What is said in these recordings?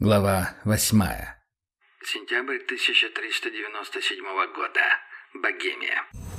Глава 8. Сентябрь 1397 года. Богемия.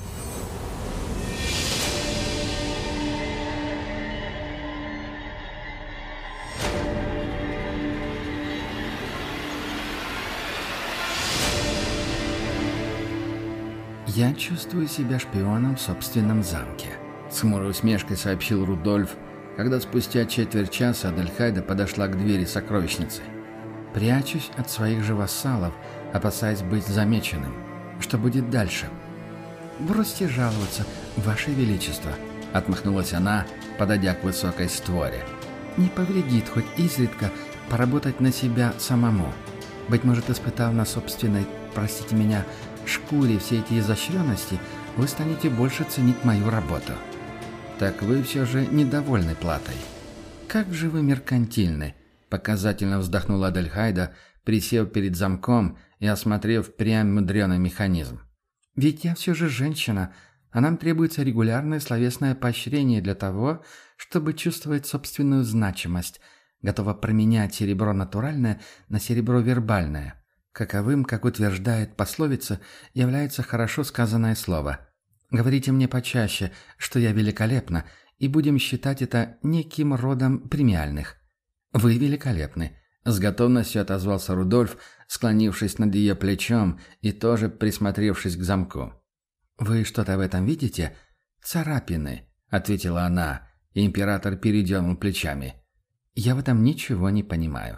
«Я чувствую себя шпионом в собственном замке», — с хмурой усмешкой сообщил Рудольф, когда спустя четверть часа Адельхайда подошла к двери сокровищницы. «Прячусь от своих же вассалов, опасаясь быть замеченным. Что будет дальше?» «Бросьте жаловаться, Ваше Величество», — отмахнулась она, подойдя к высокой створе. «Не повредит хоть изредка поработать на себя самому. Быть может, испытав на собственной, простите меня, шкуре все эти изощренности, вы станете больше ценить мою работу». «Так вы все же недовольны платой». «Как же вы меркантильны», — показательно вздохнула Адельхайда, присев перед замком и осмотрев прям мудреный механизм. «Ведь я все же женщина, а нам требуется регулярное словесное поощрение для того, чтобы чувствовать собственную значимость, готова променять серебро натуральное на серебро вербальное. Каковым, как утверждает пословица, является хорошо сказанное слово. Говорите мне почаще, что я великолепна, и будем считать это неким родом премиальных». «Вы великолепны», — с готовностью отозвался Рудольф, склонившись над ее плечом и тоже присмотревшись к замку. «Вы что-то в этом видите?» «Царапины», — ответила она, и император передернул плечами. «Я в этом ничего не понимаю».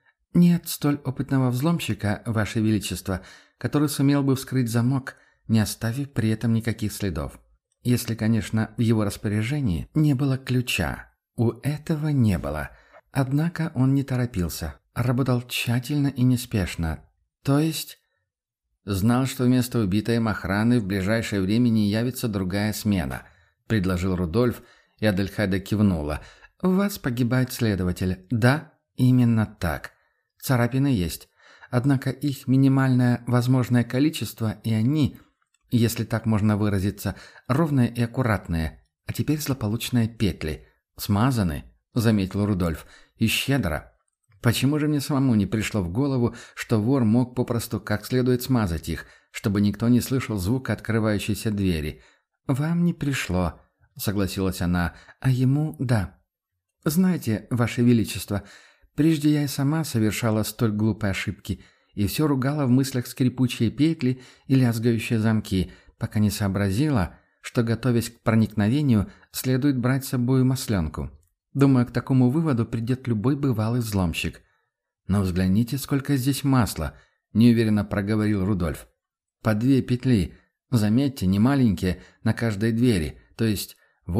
«Нет столь опытного взломщика, Ваше Величество, который сумел бы вскрыть замок, не оставив при этом никаких следов. Если, конечно, в его распоряжении не было ключа. У этого не было. Однако он не торопился, работал тщательно и неспешно. То есть...» «Знал, что вместо убитой им охраны в ближайшее время не явится другая смена», — предложил Рудольф, и Адельхайда кивнула. «У вас погибает следователь. Да, именно так. Царапины есть. Однако их минимальное возможное количество, и они, если так можно выразиться, ровные и аккуратные. А теперь злополучные петли. Смазаны», — заметил Рудольф, — «и щедро. Почему же мне самому не пришло в голову, что вор мог попросту как следует смазать их, чтобы никто не слышал звука открывающейся двери?» «Вам не пришло», — согласилась она, — «а ему — да. Знаете, Ваше Величество, прежде я и сама совершала столь глупые ошибки и все ругала в мыслях скрипучие петли и лязгающие замки, пока не сообразила, что, готовясь к проникновению, следует брать с собой масленку. Думаю, к такому выводу придет любой бывалый взломщик». «Но взгляните, сколько здесь масла», — неуверенно проговорил Рудольф. «По 2 петли, заметьте, не маленькие, на каждой двери, то есть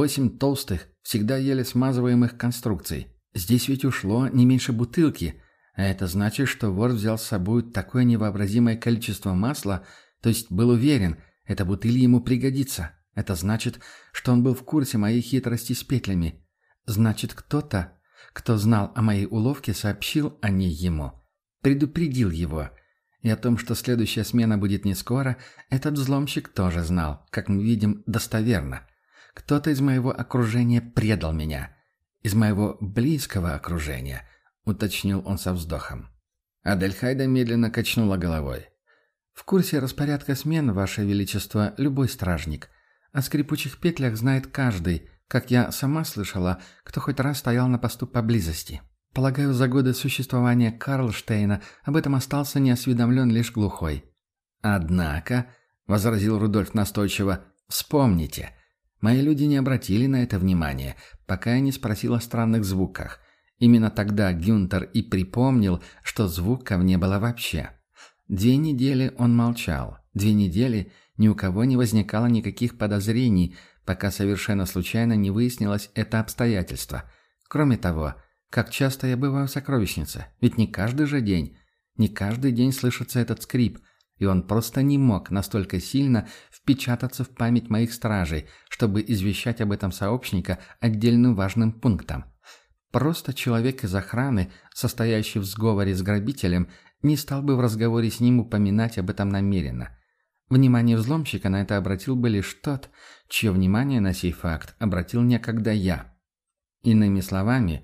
8 толстых, всегда еле смазываемых конструкций. Здесь ведь ушло не меньше бутылки, а это значит, что вор взял с собой такое невообразимое количество масла, то есть был уверен, эта бутыль ему пригодится. Это значит, что он был в курсе моей хитрости с петлями. Значит, кто-то, кто знал о моей уловке, сообщил о ней ему, предупредил его. И о том, что следующая смена будет не скоро, этот взломщик тоже знал, как мы видим, достоверно. Кто-то из моего окружения предал меня. Из моего близкого окружения, уточнил он со вздохом. Адельхайда медленно качнула головой. «В курсе распорядка смен, Ваше Величество, любой стражник. О скрипучих петлях знает каждый, как я сама слышала, кто хоть раз стоял на посту поблизости. Полагаю, за годы существования Карлштейна об этом остался неосведомлен лишь глухой». «Однако», — возразил Рудольф настойчиво, — «вспомните, мои люди не обратили на это внимания, пока я не спросил о странных звуках. Именно тогда Гюнтер и припомнил, что звуков не было вообще. 2 недели он молчал. 2 недели ни у кого не возникало никаких подозрений, пока совершенно случайно не выяснилось это обстоятельство. Кроме того, как часто я бываю в сокровищнице, ведь не каждый же день, не каждый день слышится этот скрип, и он просто не мог настолько сильно впечататься в память моих стражей, чтобы извещать об этом сообщника отдельным важным пунктом. Просто человек из охраны, состоящий в сговоре с грабителем, не стал бы в разговоре с ним упоминать об этом намеренно. Внимание взломщика на это обратил бы лишь тот, чье внимание на сей факт обратил некогда я. Иными словами,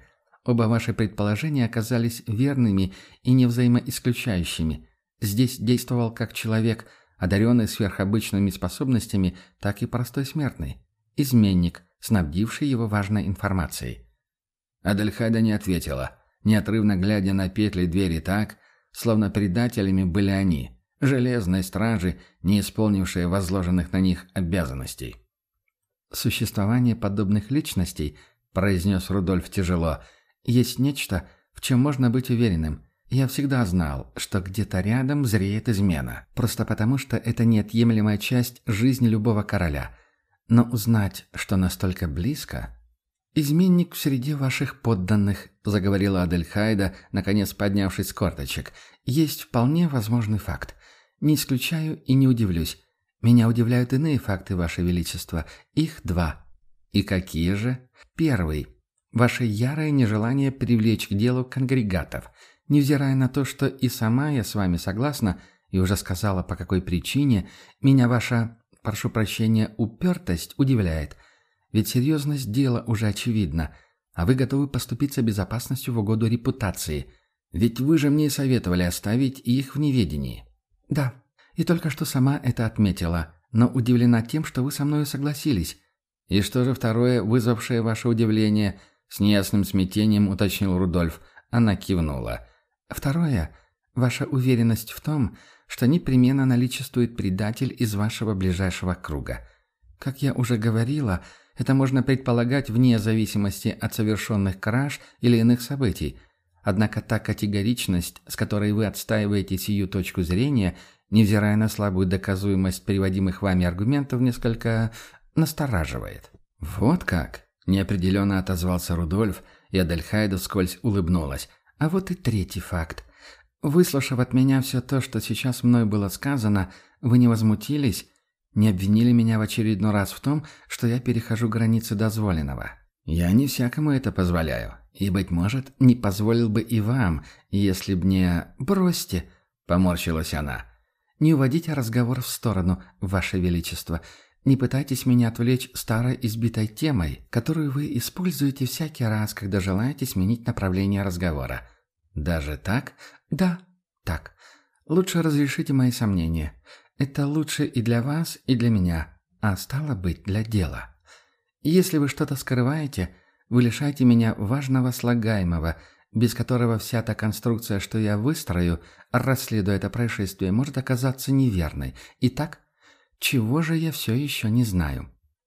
Оба ваши предположения оказались верными и невзаимоисключающими. Здесь действовал как человек, одаренный сверхобычными способностями, так и простой смертный. Изменник, снабдивший его важной информацией. Адельхайда не ответила, неотрывно глядя на петли двери так, словно предателями были они, железные стражи, не исполнившие возложенных на них обязанностей. «Существование подобных личностей, — произнес Рудольф тяжело, — есть нечто, в чем можно быть уверенным. Я всегда знал, что где-то рядом зреет измена, просто потому что это неотъемлемая часть жизни любого короля. Но узнать, что настолько близко... «Изменник в среде ваших подданных», — заговорила Адельхайда, наконец поднявшись с корточек, — «есть вполне возможный факт. Не исключаю и не удивлюсь. Меня удивляют иные факты, Ваше Величество. Их два». «И какие же?» «Первый. Ваше ярое нежелание привлечь к делу конгрегатов. Невзирая на то, что и сама я с вами согласна, и уже сказала, по какой причине, меня ваша, прошу прощения, упертость удивляет. Ведь серьезность дела уже очевидна, а вы готовы поступиться безопасностью в угоду репутации. Ведь вы же мне советовали оставить их в неведении». «Да, и только что сама это отметила, но удивлена тем, что вы со мною согласились». «И что же второе, вызвавшее ваше удивление?» — с неясным смятением уточнил Рудольф. Она кивнула. «Второе — ваша уверенность в том, что непременно наличествует предатель из вашего ближайшего круга. Как я уже говорила, это можно предполагать вне зависимости от совершенных краж или иных событий. Однако та категоричность, с которой вы отстаиваете сию точку зрения, невзирая на слабую доказуемость приводимых вами аргументов, несколько настораживает». «Вот как?» – неопределенно отозвался Рудольф, и Адельхайда вскользь улыбнулась. «А вот и третий факт. Выслушав от меня все то, что сейчас мной было сказано, вы не возмутились, не обвинили меня в очередной раз в том, что я перехожу границы дозволенного. Я не всякому это позволяю. И, быть может, не позволил бы и вам, если б не... Бросьте!» — поморщилась она. «Не уводите разговор в сторону, Ваше Величество. Не пытайтесь меня отвлечь старой избитой темой, которую вы используете всякий раз, когда желаете сменить направление разговора». «Даже так?» «Да, так. Лучше разрешите мои сомнения. Это лучше и для вас, и для меня, а стало быть, для дела. Если вы что-то скрываете, вы лишаете меня важного слагаемого, без которого вся та конструкция, что я выстрою, расследуя это происшествие, может оказаться неверной. Итак, чего же я все еще не знаю?»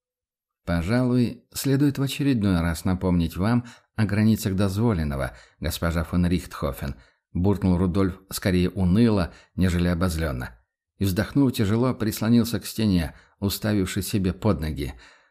«Пожалуй, следует в очередной раз напомнить вам о границах дозволенного, госпожа фон Рихтхофен», — буркнул Рудольф скорее уныло, нежели обозленно. И, вздохнув тяжело, прислонился к стене, уставившись себе под ноги.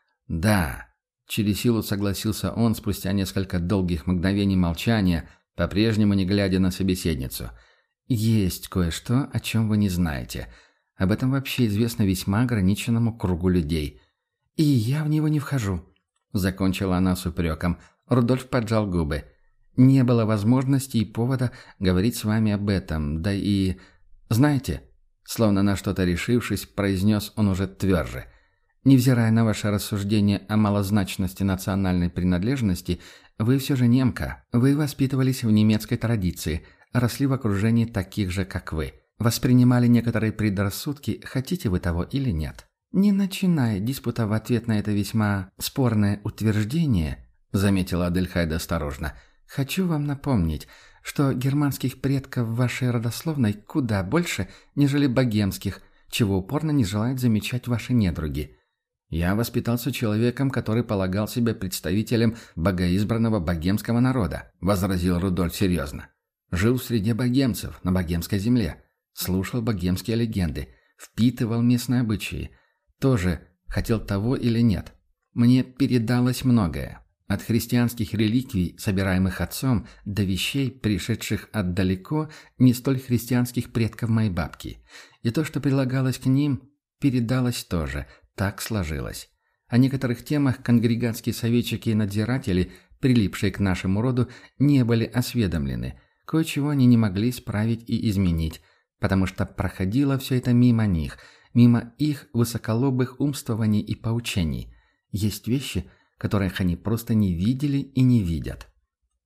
«Да», — через силу согласился он спустя несколько долгих мгновений молчания, по-прежнему не глядя на собеседницу. «Есть кое-что, о чем вы не знаете. Об этом вообще известно весьма ограниченному кругу людей. И я в него не вхожу», — закончила она с упреком. Рудольф поджал губы. «Не было возможности и повода говорить с вами об этом, да и... Знаете...» Словно на что-то решившись, произнес он уже тверже. «Невзирая на ваше рассуждение о малозначности национальной принадлежности, вы все же немка. Вы воспитывались в немецкой традиции, росли в окружении таких же, как вы. Воспринимали некоторые предрассудки, хотите вы того или нет. Не начиная диспута в ответ на это весьма спорное утверждение, заметила Адельхайда осторожно, хочу вам напомнить, что германских предков в вашей родословной куда больше, нежели богемских, чего упорно не желают замечать ваши недруги. Я воспитался человеком, который полагал себя представителем богоизбранного богемского народа, возразил Рудольф серьезно. Жил в среде богемцев, на богемской земле, слушал богемские легенды, впитывал местные обычаи. Тоже хотел того или нет. Мне передалось многое. От христианских реликвий, собираемых отцом, до вещей, пришедших от далеко не столь христианских предков моей бабки. И то, что прилагалось к ним, передалось тоже, так сложилось. О некоторых темах конгрегатские советчики и надзиратели, прилипшие к нашему роду, не были осведомлены. Кое-чего они не могли исправить и изменить, потому что проходило все это мимо них, мимо их высоколобых умствований и поучений. Есть вещи, которых они просто не видели и не видят.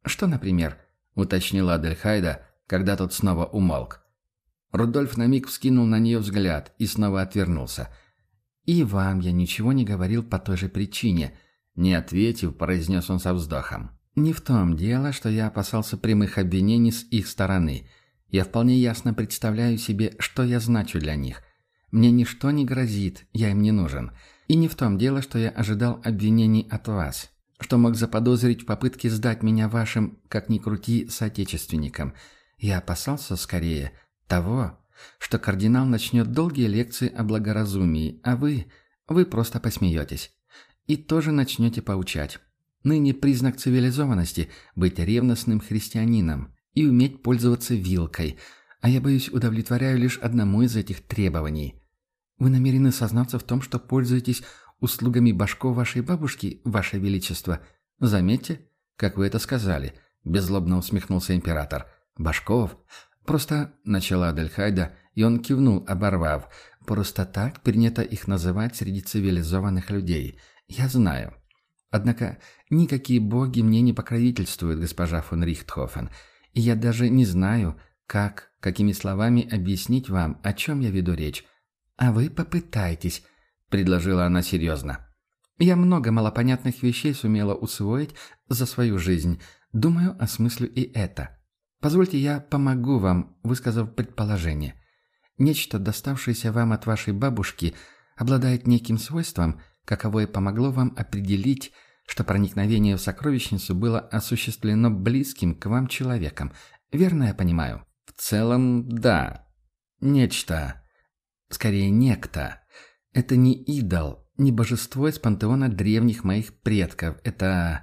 «Что, например?» — уточнила Адельхайда, когда тот снова умолк. Рудольф на миг вскинул на нее взгляд и снова отвернулся. «И вам я ничего не говорил по той же причине», — не ответив, произнес он со вздохом. «Не в том дело, что я опасался прямых обвинений с их стороны. Я вполне ясно представляю себе, что я значу для них. Мне ничто не грозит, я им не нужен. И не в том дело, что я ожидал обвинений от вас, что мог заподозрить в попытке сдать меня вашим, как ни крути, соотечественникам. Я опасался скорее того, что кардинал начнет долгие лекции о благоразумии, а вы просто посмеетесь. И тоже начнете поучать. Ныне признак цивилизованности – быть ревностным христианином и уметь пользоваться вилкой, а я, боюсь, удовлетворяю лишь одному из этих требований. Вы намерены сознаться в том, что пользуетесь услугами башков вашей бабушки, ваше величество? Заметьте, как вы это сказали, беззлобно усмехнулся император. Башков? Просто, начала Адельхайда, и он кивнул, оборвав. Просто так принято их называть среди цивилизованных людей. Я знаю. Однако никакие боги мне не покровительствуют, госпожа фон Рихтхофен, и я даже не знаю, какими словами объяснить вам, о чем я веду речь. А вы попытайтесь, предложила она серьезно. Я много малопонятных вещей сумела усвоить за свою жизнь. Думаю, осмыслю и это. Позвольте, я помогу вам, высказав предположение. Нечто, доставшееся вам от вашей бабушки, обладает неким свойством, каковое помогло вам определить, что проникновение в сокровищницу было осуществлено близким к вам человеком. Верно я понимаю? В целом, да. Нечто. Скорее, некто. Это не идол, не божество из пантеона древних моих предков. Это...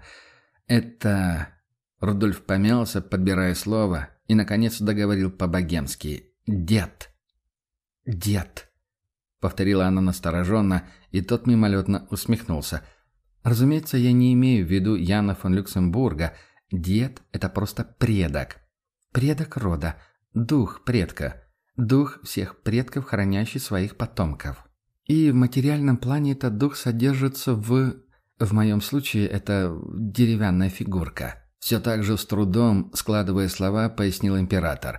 Рудольф помялся, подбирая слово, и, наконец, договорил по-богемски. «Дед». «Дед», — повторила она настороженно, и тот мимолетно усмехнулся. «Разумеется, я не имею в виду Яна фон Люксембурга. Дед — это просто предок. Предок рода, дух предка, дух всех предков, хранящий своих потомков. И в материальном плане этот дух содержится в моем случае, это деревянная фигурка». Все так же с трудом, складывая слова, пояснил император.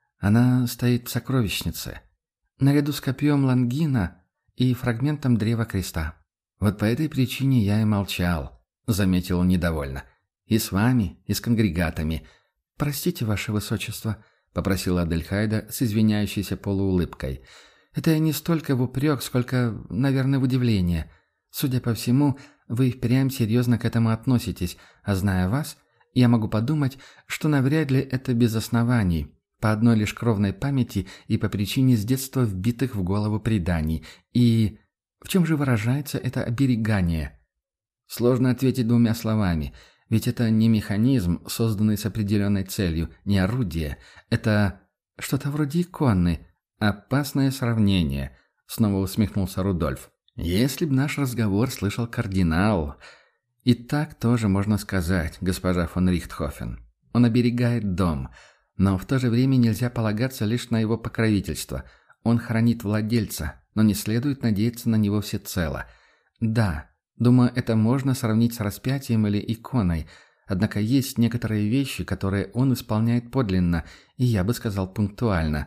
Она стоит в сокровищнице, наряду с копьем Лангина и фрагментом древа креста. Вот по этой причине я и молчал, заметил он недовольно. И с вами, и с конгрегатами. Простите, ваше высочество, попросила Адельхайда с извиняющейся полуулыбкой. Это не столько в упрек, сколько, наверное, в удивление. Судя по всему, вы впрямь серьезно к этому относитесь, а зная вас, я могу подумать, что навряд ли это без оснований, по одной лишь кровной памяти и по причине с детства вбитых в голову преданий. И в чем же выражается это оберегание? Сложно ответить двумя словами, ведь это не механизм, созданный с определенной целью, не орудие. Это что-то вроде иконы. Опасное сравнение, снова усмехнулся Рудольф. Если б наш разговор слышал кардинал... И так тоже можно сказать, госпожа фон Рихтхофен. Он оберегает дом, но в то же время нельзя полагаться лишь на его покровительство. Он хранит владельца, но не следует надеяться на него всецело. Да, думаю, это можно сравнить с распятием или иконой, однако есть некоторые вещи, которые он исполняет подлинно, и я бы сказал пунктуально.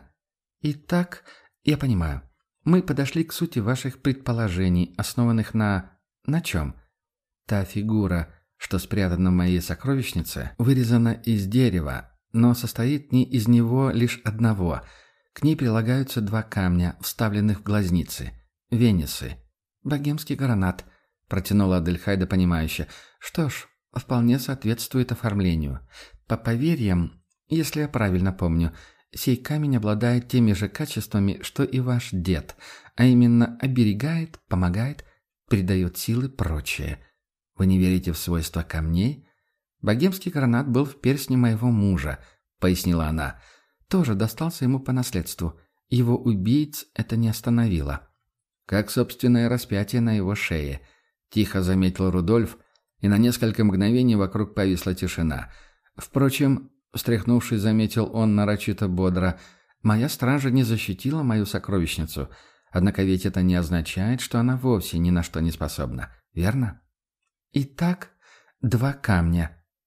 Итак, я понимаю, мы подошли к сути ваших предположений, основанных на... На чем? Та фигура, что спрятана в моей сокровищнице, вырезана из дерева, но состоит не из него лишь одного. К ней прилагаются два камня, вставленных в глазницы. Венисы. Богемский гранат, протянула Адельхайда понимающе. Что ж, вполне соответствует оформлению. По поверьям, если я правильно помню, сей камень обладает теми же качествами, что и ваш дед, а именно оберегает, помогает, придает силы, прочее. Вы не верите в свойства камней? Богемский гранат был в перстне моего мужа, пояснила она. Тоже достался ему по наследству. Его убийц это не остановило. Как собственное распятие на его шее, тихо заметил Рудольф, и на несколько мгновений вокруг повисла тишина. Впрочем, встряхнувшись, заметил он нарочито бодро, моя стража не защитила мою сокровищницу, однако ведь это не означает, что она вовсе ни на что не способна, верно? «Итак, два камня», —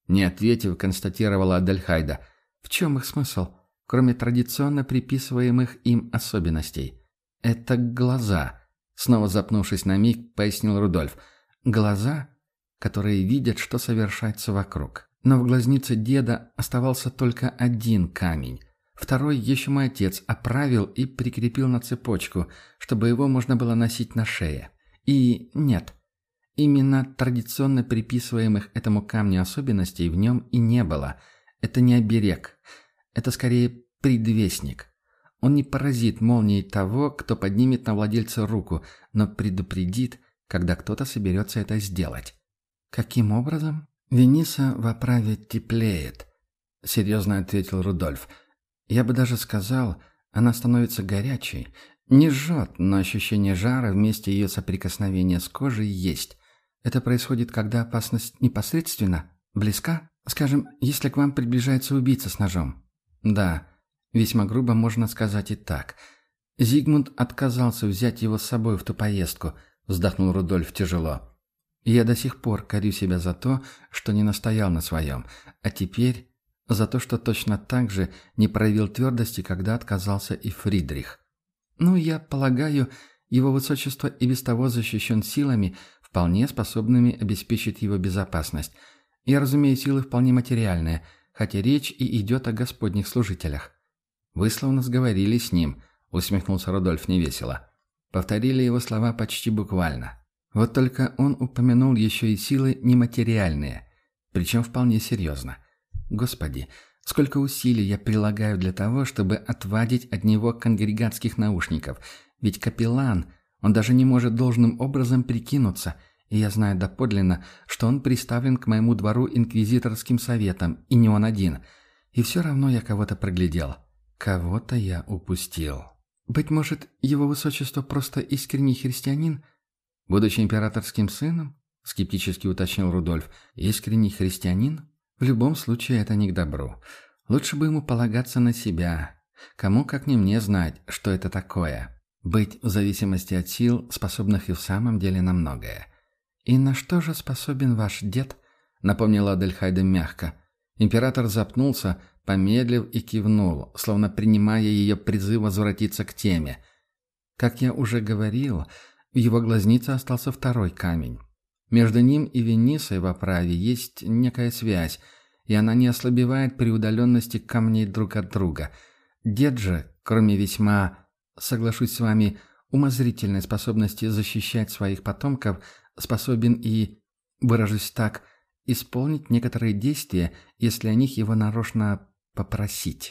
Не ответив, констатировала Адельхайда. В чем их смысл, кроме традиционно приписываемых им особенностей? Это глаза. Снова запнувшись на миг, пояснил Рудольф. Глаза, которые видят, что совершается вокруг. Но в глазнице деда оставался только один камень. Второй еще мой отец оправил и прикрепил на цепочку, чтобы его можно было носить на шее. И нет, именно традиционно приписываемых этому камню особенностей в нем и не было. Это не оберег. Это скорее предвестник. Он не поразит молнией того, кто поднимет на владельца руку, но предупредит, когда кто-то соберется это сделать. Каким образом? «Вениса в оправе теплеет», — серьезно ответил Рудольф. «Я бы даже сказал, она становится горячей. Не жжет, но ощущение жара вместе ее соприкосновения с кожей есть. Это происходит, когда опасность непосредственно, близка? Скажем, если к вам приближается убийца с ножом». «Да, весьма грубо можно сказать и так. Зигмунд отказался взять его с собой в ту поездку», — вздохнул Рудольф тяжело. «Я до сих пор корю себя за то, что не настоял на своем, а теперь за то, что точно так же не проявил твердости, когда отказался и Фридрих. Ну, я полагаю, его высочество и без того защищен силами, вполне способными обеспечить его безопасность. Я разумею, силы вполне материальные, хотя речь и идет о господних служителях». «Вы словно сговорили с ним», — усмехнулся Рудольф невесело. Повторили его слова почти буквально. Вот только он упомянул еще и силы нематериальные, причем вполне серьезно. Господи, сколько усилий я прилагаю для того, чтобы отвадить от него конгрегатских наушников. Ведь капеллан, он даже не может должным образом прикинуться, и я знаю доподлинно, что он приставлен к моему двору инквизиторским советом, и не он один. И все равно я кого-то проглядел. Кого-то я упустил. Быть может, его высочество просто искренний христианин? «Будучи императорским сыном?» — скептически уточнил Рудольф. «Искренний христианин? В любом случае это не к добру. Лучше бы ему полагаться на себя. Кому, как не мне, знать, что это такое. Быть в зависимости от сил, способных и в самом деле на многое. И на что же способен ваш дед?» — напомнила Адельхайда мягко. Император запнулся, помедлив и кивнул, словно принимая ее призыв возвратиться к теме. «Как я уже говорил, в его глазнице остался второй камень. Между ним и Венисой в оправе есть некая связь, и она не ослабевает при удаленности камней друг от друга. Дед же, кроме весьма, соглашусь с вами, умозрительной способности защищать своих потомков, способен и, выражусь так, исполнить некоторые действия, если о них его нарочно попросить.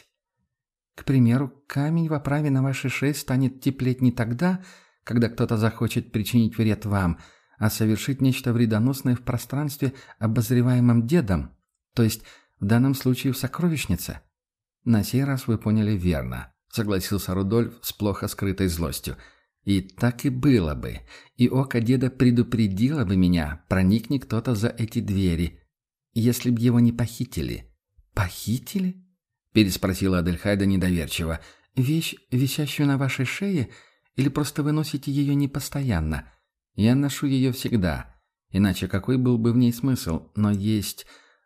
К примеру, камень в оправе на вашей шее станет теплеть не тогда, когда кто-то захочет причинить вред вам, а совершить нечто вредоносное в пространстве, обозреваемом дедом, то есть в данном случае в сокровищнице. На сей раз вы поняли верно, согласился Рудольф с плохо скрытой злостью. И так и было бы. И око деда предупредило бы меня, проникни кто-то за эти двери, если б его не похитили. «Похитили?» – переспросила Адельхайда недоверчиво. «Вещь, висящую на вашей шее, или просто вы носите ее непостоянно? Я ношу ее всегда. Иначе какой был бы в ней смысл? Но есть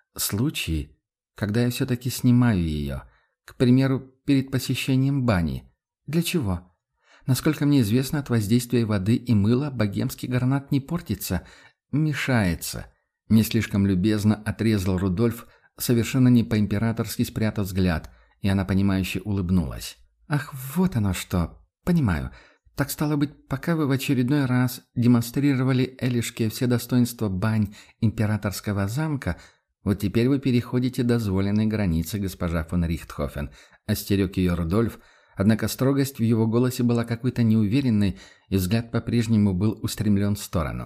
случаи, когда я все-таки снимаю ее. К примеру, перед посещением бани. Для чего? Насколько мне известно, от воздействия воды и мыла богемский гранат не портится, мешается». Не слишком любезно отрезал Рудольф, совершенно не по-императорски спрятав взгляд, и она, понимающе улыбнулась. «Ах, вот оно что! Понимаю. Так стало быть, пока вы в очередной раз демонстрировали Элишке все достоинства бань императорского замка, вот теперь вы переходите дозволенные границы, госпожа фон Рихтхофен», — остерег ее Рудольф, однако строгость в его голосе была какой-то неуверенной, и взгляд по-прежнему был устремлен в сторону.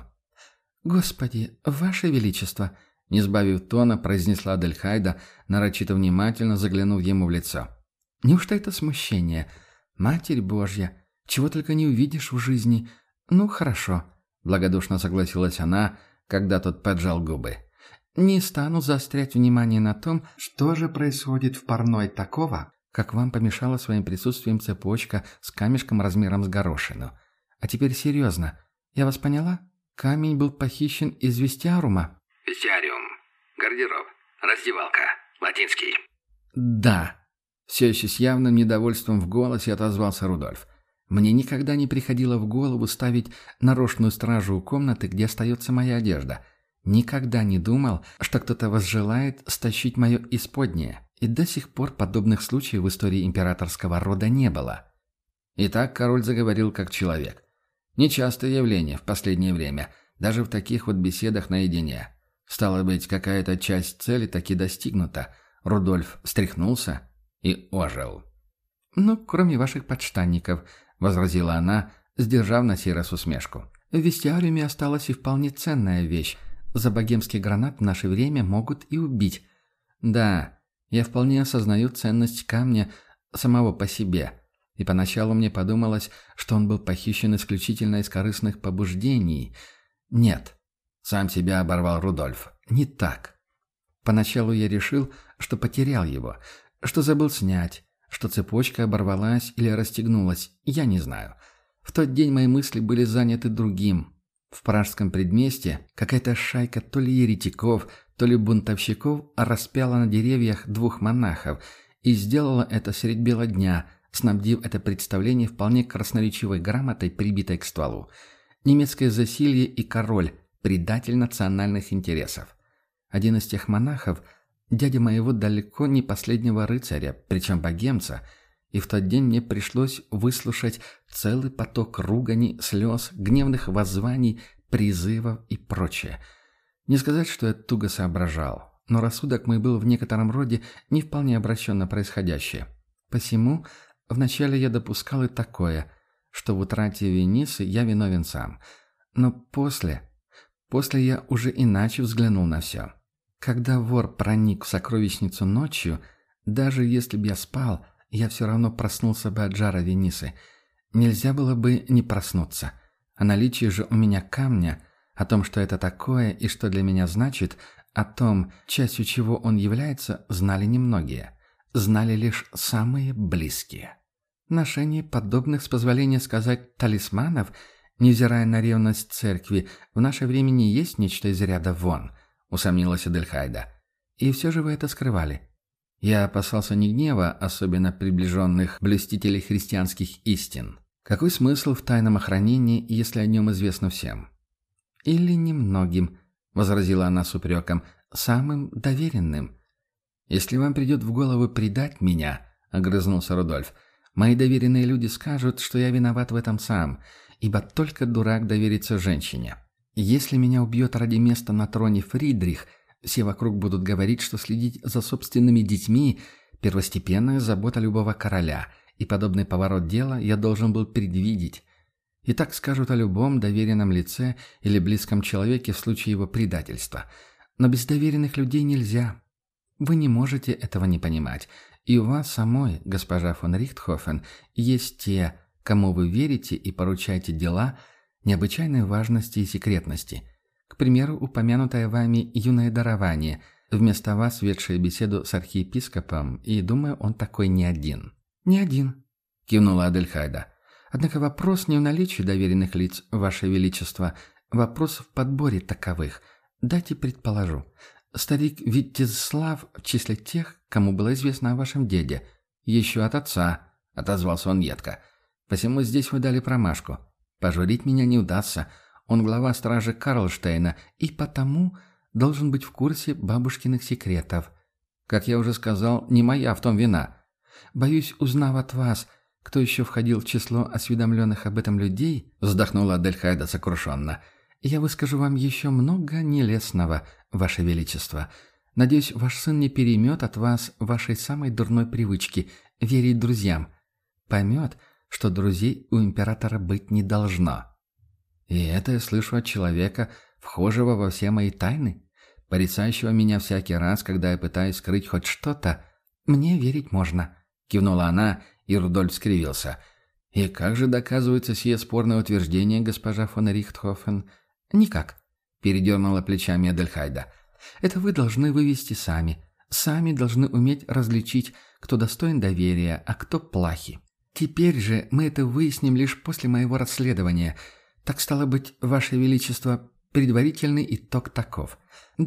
«Господи, ваше величество!» — не сбавив тона, произнесла Адельхайда, нарочито внимательно заглянув ему в лицо. «Неужто это смущение? Матерь Божья! Чего только не увидишь в жизни. Ну, хорошо», — благодушно согласилась она, когда тот поджал губы. «Не стану заострять внимание на том, что же происходит в парной такого, как вам помешала своим присутствием цепочка с камешком размером с горошину. А теперь серьезно. Я вас поняла? Камень был похищен из вестиарума». Вестиариум. Гардероб. Раздевалка. Латинский. «Да», — все еще с явным недовольством в голосе отозвался Рудольф. «Мне никогда не приходило в голову ставить нарочную стражу у комнаты, где остается моя одежда. Никогда не думал, что кто-то возжелает стащить мое исподнее. И до сих пор подобных случаев в истории императорского рода не было». Итак, король заговорил как человек. Нечастое явление в последнее время, даже в таких вот беседах наедине. Стало быть, какая-то часть цели таки достигнута. Рудольф встряхнулся и ожил. «Ну, кроме ваших подштанников», — возразила она, сдержав на сей раз усмешку. «В вестиариуме осталась и вполне ценная вещь. За богемский гранат в наше время могут и убить. Да, я вполне осознаю ценность камня самого по себе. И поначалу мне подумалось, что он был похищен исключительно из корыстных побуждений. Нет, сам себя оборвал Рудольф. Не так. Поначалу я решил, что потерял его, что забыл снять, что цепочка оборвалась или расстегнулась, я не знаю. В тот день мои мысли были заняты другим. В пражском предместье какая-то шайка то ли еретиков, то ли бунтовщиков распяла на деревьях двух монахов и сделала это средь бела дня, снабдив это представление вполне красноречивой грамотой, прибитой к стволу. Немецкое засилье и король – предатель национальных интересов. Один из тех монахов – дядя моего далеко не последнего рыцаря, причем богемца, и в тот день мне пришлось выслушать целый поток ругани, слез, гневных воззваний, призывов и прочее. Не сказать, что я туго соображал, но рассудок мой был в некотором роде не вполне обращен на происходящее. Посему вначале я допускал и такое, что в утрате Венисы я виновен сам. Но после я уже иначе взглянул на все. Когда вор проник в сокровищницу ночью, даже если б я спал, я все равно проснулся бы от жара Венисы. Нельзя было бы не проснуться. О наличии же у меня камня, о том, что это такое и что для меня значит, о том, частью чего он является, знали немногие. Знали лишь самые близкие. Ношение подобных, с позволения сказать, талисманов, невзирая на ревность церкви, в наше время не есть нечто из ряда вон, усомнилась Адельхайда. И все же вы это скрывали. Я опасался не гнева, особенно приближенных блюстителей христианских истин. Какой смысл в тайном охранении, если о нем известно всем? Или немногим, возразила она с упреком, самым доверенным. Если вам придет в голову предать меня, огрызнулся Рудольф, мои доверенные люди скажут, что я виноват в этом сам, ибо только дурак доверится женщине. Если меня убьет ради места на троне Фридрих, все вокруг будут говорить, что следить за собственными детьми – первостепенная забота любого короля, и подобный поворот дела я должен был предвидеть. И так скажут о любом доверенном лице или близком человеке в случае его предательства. Но без доверенных людей нельзя. Вы не можете этого не понимать. И у вас самой, госпожа фон Рихтхофен, есть те, кому вы верите и поручаете дела необычайной важности и секретности. К примеру, упомянутое вами юное дарование, вместо вас ведшее беседу с архиепископом, и, думаю, он такой не один. «Не один», — кивнула Адельхайда. «Однако вопрос не в наличии доверенных лиц, Ваше Величество, вопрос в подборе таковых. Дайте предположу. Старик Витязслав в числе тех, кому было известно о вашем деде. Еще от отца», — отозвался он едко. «Посему здесь вы дали промашку. Пожурить меня не удастся. Он глава стражи Карлштейна и потому должен быть в курсе бабушкиных секретов. Как я уже сказал, не моя в том вина. Боюсь, узнав от вас, кто еще входил в число осведомленных об этом людей, вздохнула Адельхайда сокрушенно, я выскажу вам еще много нелестного, Ваше Величество. Надеюсь, ваш сын не переймет от вас вашей самой дурной привычки – верить друзьям. Поймет, что друзей у императора быть не должно. И это я слышу от человека, вхожего во все мои тайны, порицающего меня всякий раз, когда я пытаюсь скрыть хоть что-то. Мне верить можно, кивнула она, и Рудольф скривился. И как же доказывается сие спорное утверждение, госпожа фон Рихтхофен? Никак, передернула плечами Адельхайда. Это вы должны вывести сами. Сами должны уметь различить, кто достоин доверия, а кто плохи. Теперь же мы это выясним лишь после моего расследования. Так стало быть, Ваше Величество, предварительный итог таков. Да,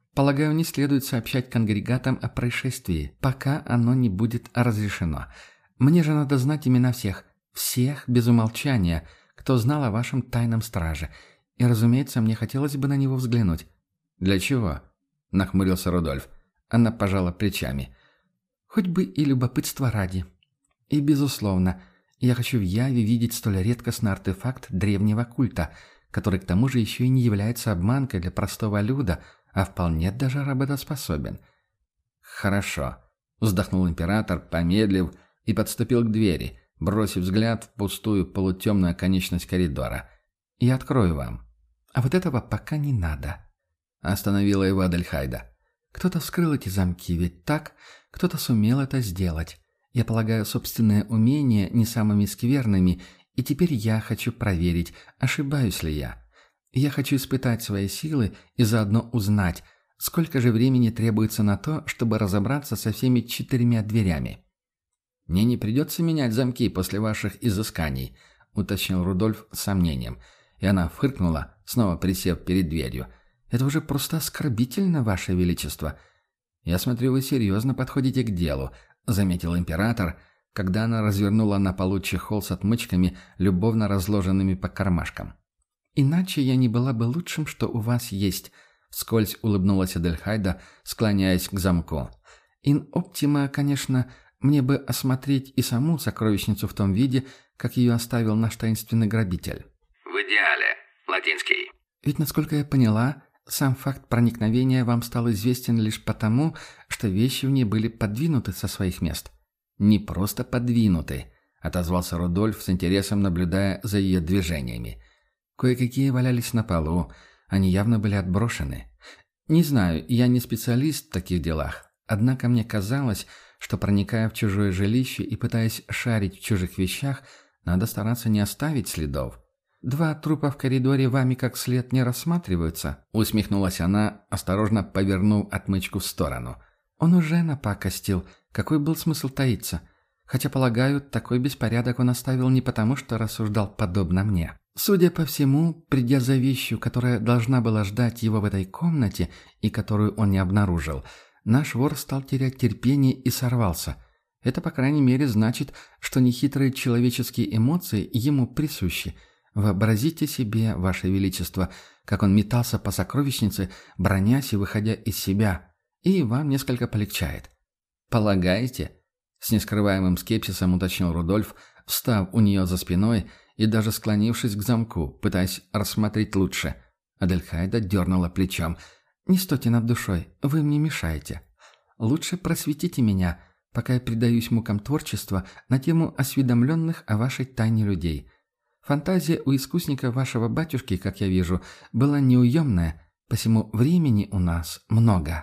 Полагаю, не следует сообщать конгрегатам о происшествии, пока оно не будет разрешено. Мне же надо знать имена всех, всех без умолчания, кто знал о вашем тайном страже. И, разумеется, мне хотелось бы на него взглянуть». «Для чего?» — нахмурился Рудольф. Она пожала плечами. «Хоть бы и любопытство ради. И, безусловно, я хочу в яве видеть столь редкостный артефакт древнего культа, который к тому же еще и не является обманкой для простого люда, а вполне даже работоспособен». «Хорошо», — вздохнул император, помедлив, и подступил к двери, бросив взгляд в пустую полутемную конечность коридора. «Я открою вам». «А вот этого пока не надо», — остановила его Адельхайда. «Кто-то вскрыл эти замки, ведь так? Кто-то сумел это сделать. Я полагаю, собственные умения не самыми скверными, и теперь я хочу проверить, ошибаюсь ли я. Я хочу испытать свои силы и заодно узнать, сколько же времени требуется на то, чтобы разобраться со всеми 4 дверями». «Мне не придется менять замки после ваших изысканий», — уточнил Рудольф с сомнением. И она фыркнула, снова присев перед дверью. «Это уже просто оскорбительно, Ваше Величество». «Я смотрю, вы серьезно подходите к делу», — заметил император, когда она развернула на полу чехол с отмычками, любовно разложенными по кармашкам. «Иначе я не была бы лучшим, что у вас есть», — вскользь улыбнулась Адельхайда, склоняясь к замку. «Ин оптима, конечно, мне бы осмотреть и саму сокровищницу в том виде, как ее оставил наш таинственный грабитель». В идеале. Латинский. «Ведь, насколько я поняла, сам факт проникновения вам стал известен лишь потому, что вещи в ней были подвинуты со своих мест». «Не просто подвинуты», — отозвался Рудольф с интересом, наблюдая за ее движениями. «Кое-какие валялись на полу, они явно были отброшены. Не знаю, я не специалист в таких делах, однако мне казалось, что, проникая в чужое жилище и пытаясь шарить в чужих вещах, надо стараться не оставить следов». «2 трупа в коридоре вами как след не рассматриваются», — усмехнулась она, осторожно повернув отмычку в сторону. «Он уже напакостил. Какой был смысл таиться? Хотя, полагаю, такой беспорядок он оставил не потому, что рассуждал подобно мне. Судя по всему, придя за вещью, которая должна была ждать его в этой комнате и которую он не обнаружил, наш вор стал терять терпение и сорвался. Это, по крайней мере, значит, что нехитрые человеческие эмоции ему присущи. Вообразите себе, Ваше Величество, как он метался по сокровищнице, бронясь и выходя из себя, и вам несколько полегчает». «Полагаете?» — с нескрываемым скепсисом уточнил Рудольф, встав у нее за спиной и даже склонившись к замку, пытаясь рассмотреть лучше. Адельхайда дернула плечом. «Не стойте над душой, вы мне мешаете. Лучше просветите меня, пока я предаюсь мукам творчества на тему осведомленных о вашей тайне людей. Фантазия у искусника вашего батюшки, как я вижу, была неуемная, посему времени у нас много».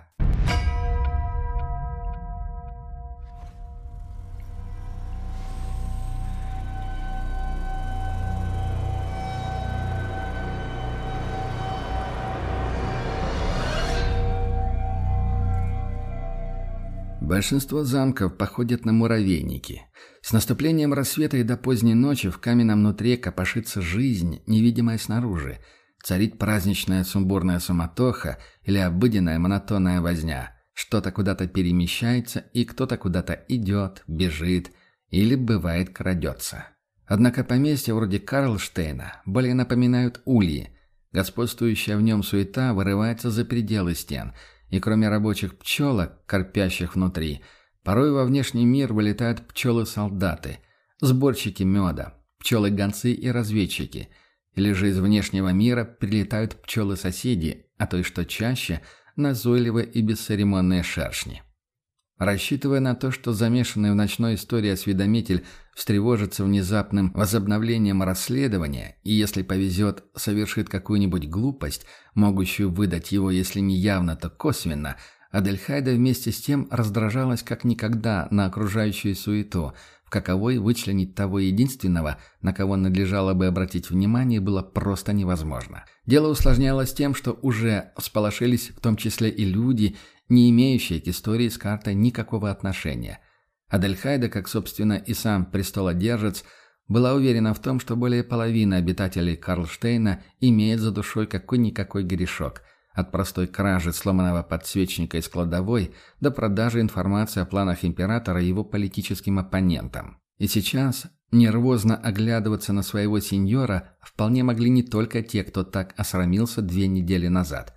Большинство замков походят на муравейники. С наступлением рассвета и до поздней ночи в каменном нутре копошится жизнь, невидимая снаружи. Царит праздничная сумбурная суматоха или обыденная монотонная возня. Что-то куда-то перемещается, и кто-то куда-то идет, бежит или, бывает, крадется. Однако поместья вроде Карлштейна более напоминают ульи. Господствующая в нем суета вырывается за пределы стен – и кроме рабочих пчелок, корпящих внутри, порой во внешний мир вылетают пчелы-солдаты, сборщики меда, пчелы-гонцы и разведчики. Или же из внешнего мира прилетают пчелы-соседи, а то и что чаще, назойливые и бесцеремонные шершни. Рассчитывая на то, что замешанный в ночной истории осведомитель встревожится внезапным возобновлением расследования и, если повезет, совершит какую-нибудь глупость, могущую выдать его, если не явно, то косвенно, Адельхайда вместе с тем раздражалась как никогда на окружающую суету, в каковой вычленить того единственного, на кого надлежало бы обратить внимание, было просто невозможно. Дело усложнялось тем, что уже всполошились в том числе и люди, не имеющие к истории с картой никакого отношения. Адельхайда, как, собственно, и сам престолодержец, была уверена в том, что более половины обитателей Карлштейна имеет за душой какой-никакой грешок, от простой кражи сломанного подсвечника из кладовой до продажи информации о планах императора его политическим оппонентам. И сейчас нервозно оглядываться на своего сеньора вполне могли не только те, кто так осрамился 2 недели назад.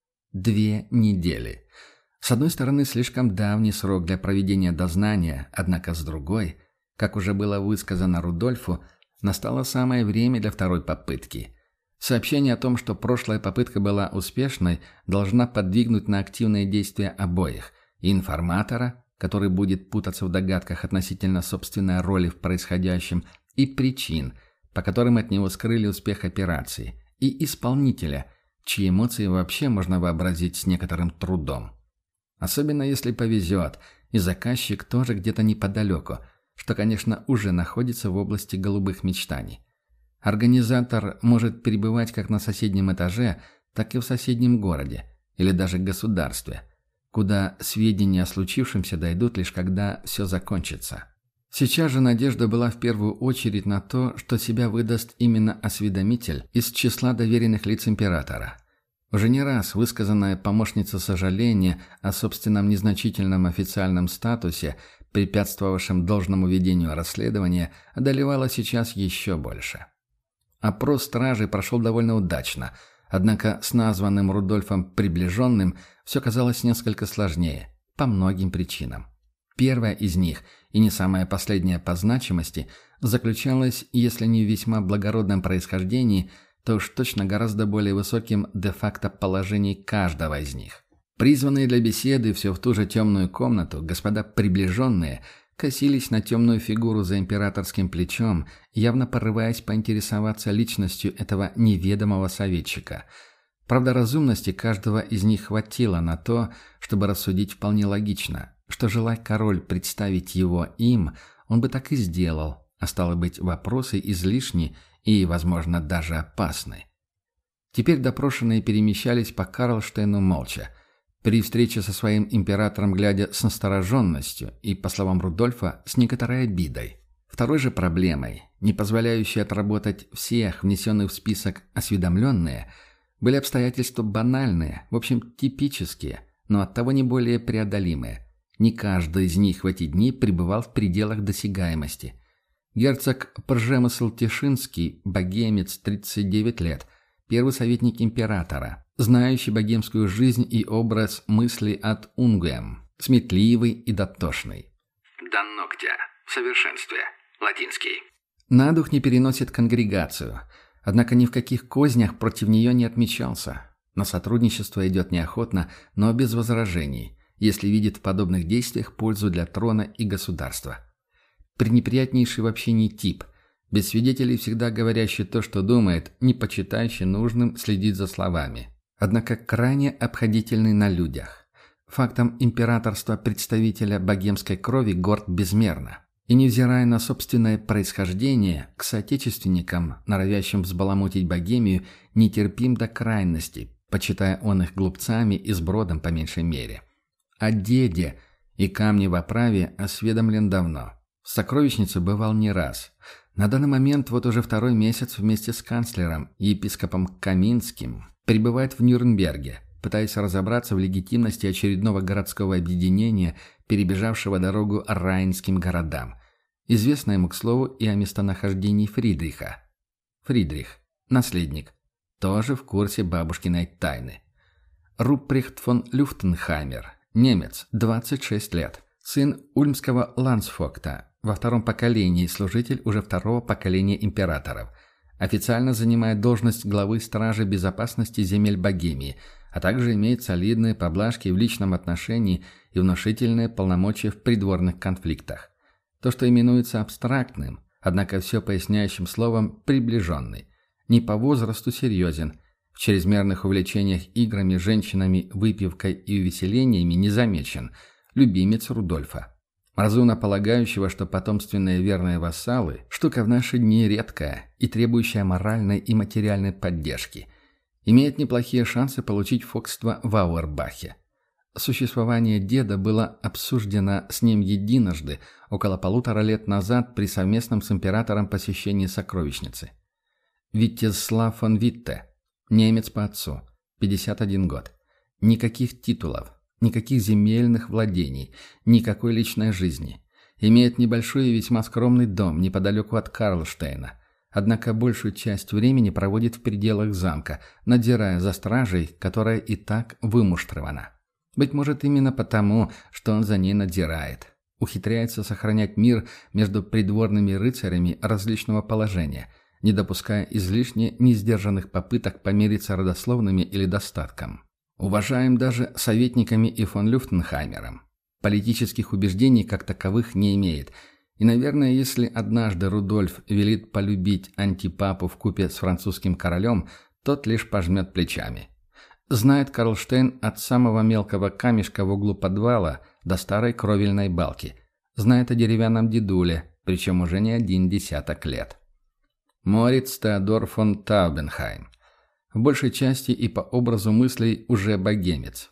2 недели. С одной стороны, слишком давний срок для проведения дознания, однако с другой, как уже было высказано Рудольфу, настало самое время для второй попытки. Сообщение о том, что прошлая попытка была успешной, должна подвигнуть на активные действия обоих – и информатора, который будет путаться в догадках относительно собственной роли в происходящем, и причин, по которым от него скрыли успех операции, и исполнителя, чьи эмоции вообще можно вообразить с некоторым трудом. Особенно если повезет, и заказчик тоже где-то неподалеку, что, конечно, уже находится в области голубых мечтаний. Организатор может перебывать как на соседнем этаже, так и в соседнем городе, или даже государстве, куда сведения о случившемся дойдут лишь когда все закончится. Сейчас же надежда была в первую очередь на то, что себя выдаст именно осведомитель из числа доверенных лиц императора. Уже не раз высказанная помощница сожаление о собственном незначительном официальном статусе, препятствовавшем должному ведению расследования, одолевала сейчас еще больше. Опрос стражей прошел довольно удачно, однако с названным Рудольфом приближенным все казалось несколько сложнее, по многим причинам. Первая из них, и не самая последняя по значимости, заключалась, если не в весьма благородном происхождении, то уж точно гораздо более высоким де-факто положении каждого из них. Призванные для беседы все в ту же темную комнату, господа приближенные косились на темную фигуру за императорским плечом, явно порываясь поинтересоваться личностью этого неведомого советчика. Правда, разумности каждого из них хватило на то, чтобы рассудить вполне логично, что, желая король представить его им, он бы так и сделал, а стало быть, вопросы излишни и, возможно, даже опасны. Теперь допрошенные перемещались по Карлштейну молча, при встрече со своим императором глядя с настороженностью и, по словам Рудольфа, с некоторой обидой. Второй же проблемой, не позволяющей отработать всех внесенных в список осведомленные, были обстоятельства банальные, в общем, типические, но оттого не более преодолимые. Не каждый из них в эти дни пребывал в пределах досягаемости. Герцог Пржемысл-Тишинский, богемец, 39 лет, первый советник императора, знающий богемскую жизнь и образ мыслей от Унгуэм, сметливый и дотошный. До ногтя. В совершенстве. Латинский. На дух не переносит конгрегацию, однако ни в каких кознях против нее не отмечался. На сотрудничество идет неохотно, но без возражений, если видит в подобных действиях пользу для трона и государства. Пренеприятнейший в общении тип, без свидетелей всегда говорящий то, что думает, не почитающий нужным следить за словами. Однако крайне обходительный на людях. Фактом императорства представителя богемской крови горд безмерно. И невзирая на собственное происхождение, к соотечественникам, норовящим взбаламутить Богемию, нетерпим до крайности, почитая он их глупцами и сбродом по меньшей мере. О деде и камне в оправе осведомлен давно. В сокровищнице бывал не раз. На данный момент вот уже 2-й месяц вместе с канцлером, епископом Каминским, пребывает в Нюрнберге, пытаясь разобраться в легитимности очередного городского объединения, перебежавшего дорогу райнским городам. Известно ему, к слову, и о местонахождении Фридриха. Фридрих, наследник, тоже в курсе бабушкиной тайны. Руприхт фон Люфтенхаймер, немец, 26 лет, сын ульмского ландсфогта, во 2-м поколении служитель уже 2-го поколения императоров. Официально занимает должность главы Стражи безопасности земель Богемии, а также имеет солидные поблажки в личном отношении и внушительные полномочия в придворных конфликтах. То, что именуется абстрактным, однако все поясняющим словом «приближенный». Не по возрасту серьезен, в чрезмерных увлечениях играми, женщинами, выпивкой и увеселениями не замечен, любимец Рудольфа. Разумно полагающего, что потомственные верные вассалы – штука в наши дни редкая и требующая моральной и материальной поддержки. Имеет неплохие шансы получить фокство в Ауэрбахе. Существование деда было обсуждено с ним единожды, около 1,5 лет назад при совместном с императором посещении сокровищницы. Витезслав фон Витте, немец по отцу, 51 год. Никаких титулов, никаких земельных владений, никакой личной жизни. Имеет небольшой и весьма скромный дом неподалеку от Карлштейна. Однако большую часть времени проводит в пределах замка, надзирая за стражей, которая и так вымуштрована. Быть может, именно потому, что он за ней надзирает. Ухитряется сохранять мир между придворными рыцарями различного положения, не допуская излишне несдержанных попыток помириться родословными или достатком. Уважаем даже советниками и фон Люфтенхаймером. Политических убеждений как таковых не имеет. И, наверное, если однажды Рудольф велит полюбить антипапу вкупе с французским королем, тот лишь пожмет плечами. Знает Карлштейн от самого мелкого камешка в углу подвала до старой кровельной балки. Знает о деревянном дедуле, причем уже не 10 лет. Мориц Теодор фон Таубенхайм. В большей части и по образу мыслей уже богемец.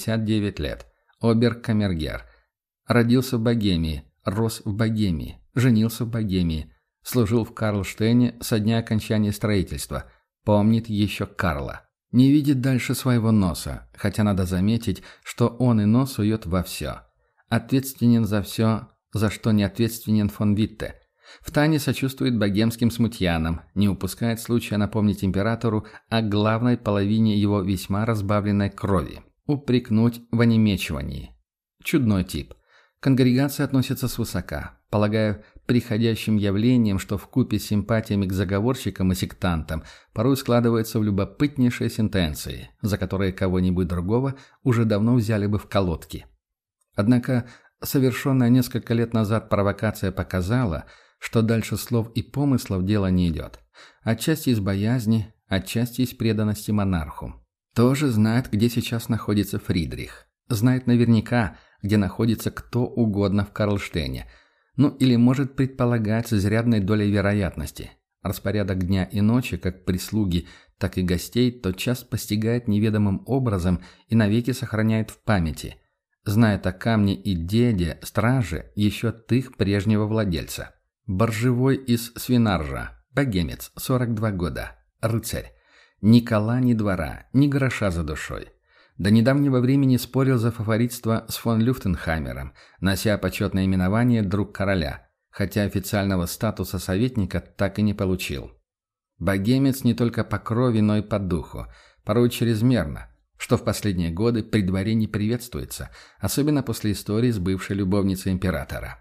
59 лет. Обер-камергер. Родился в Богемии, рос в Богемии, женился в Богемии, служил в Карлштейне со дня окончания строительства, помнит еще Карла. Не видит дальше своего носа, хотя надо заметить, что он и нос сует во все. Ответственен за все, за что не ответственен фон Витте. Втайне сочувствует богемским смутьянам, не упускает случая напомнить императору о главной половине его весьма разбавленной крови. Упрекнуть в онемечивании. Чудной тип. К конгрегации относится свысока, полагая приходящим явлением, что вкупе с симпатиями к заговорщикам и сектантам порой складывается в любопытнейшие сентенции, за которые кого-нибудь другого уже давно взяли бы в колодки. Однако совершенная несколько лет назад провокация показала, что дальше слов и помыслов дело не идет. Отчасти из боязни, отчасти из преданности монарху. Тоже знает, где сейчас находится Фридрих. Знает наверняка, где находится кто угодно в Карлштейне. Ну или может предполагать с изрядной долей вероятности. Распорядок дня и ночи, как прислуги, так и гостей, тотчас постигает неведомым образом и навеки сохраняет в памяти. Знает о камне и деде, страже, еще от их прежнего владельца. Боржевой из Свинаржа, богемец, 42 года, рыцарь. Ни кола, ни двора, ни гроша за душой. До недавнего времени спорил за фаворитство с фон Люфтенхаймером, нося почетное именование «друг короля», хотя официального статуса советника так и не получил. Богемец не только по крови, но и по духу, порой чрезмерно, что в последние годы при дворе не приветствуется, особенно после истории с бывшей любовницей императора.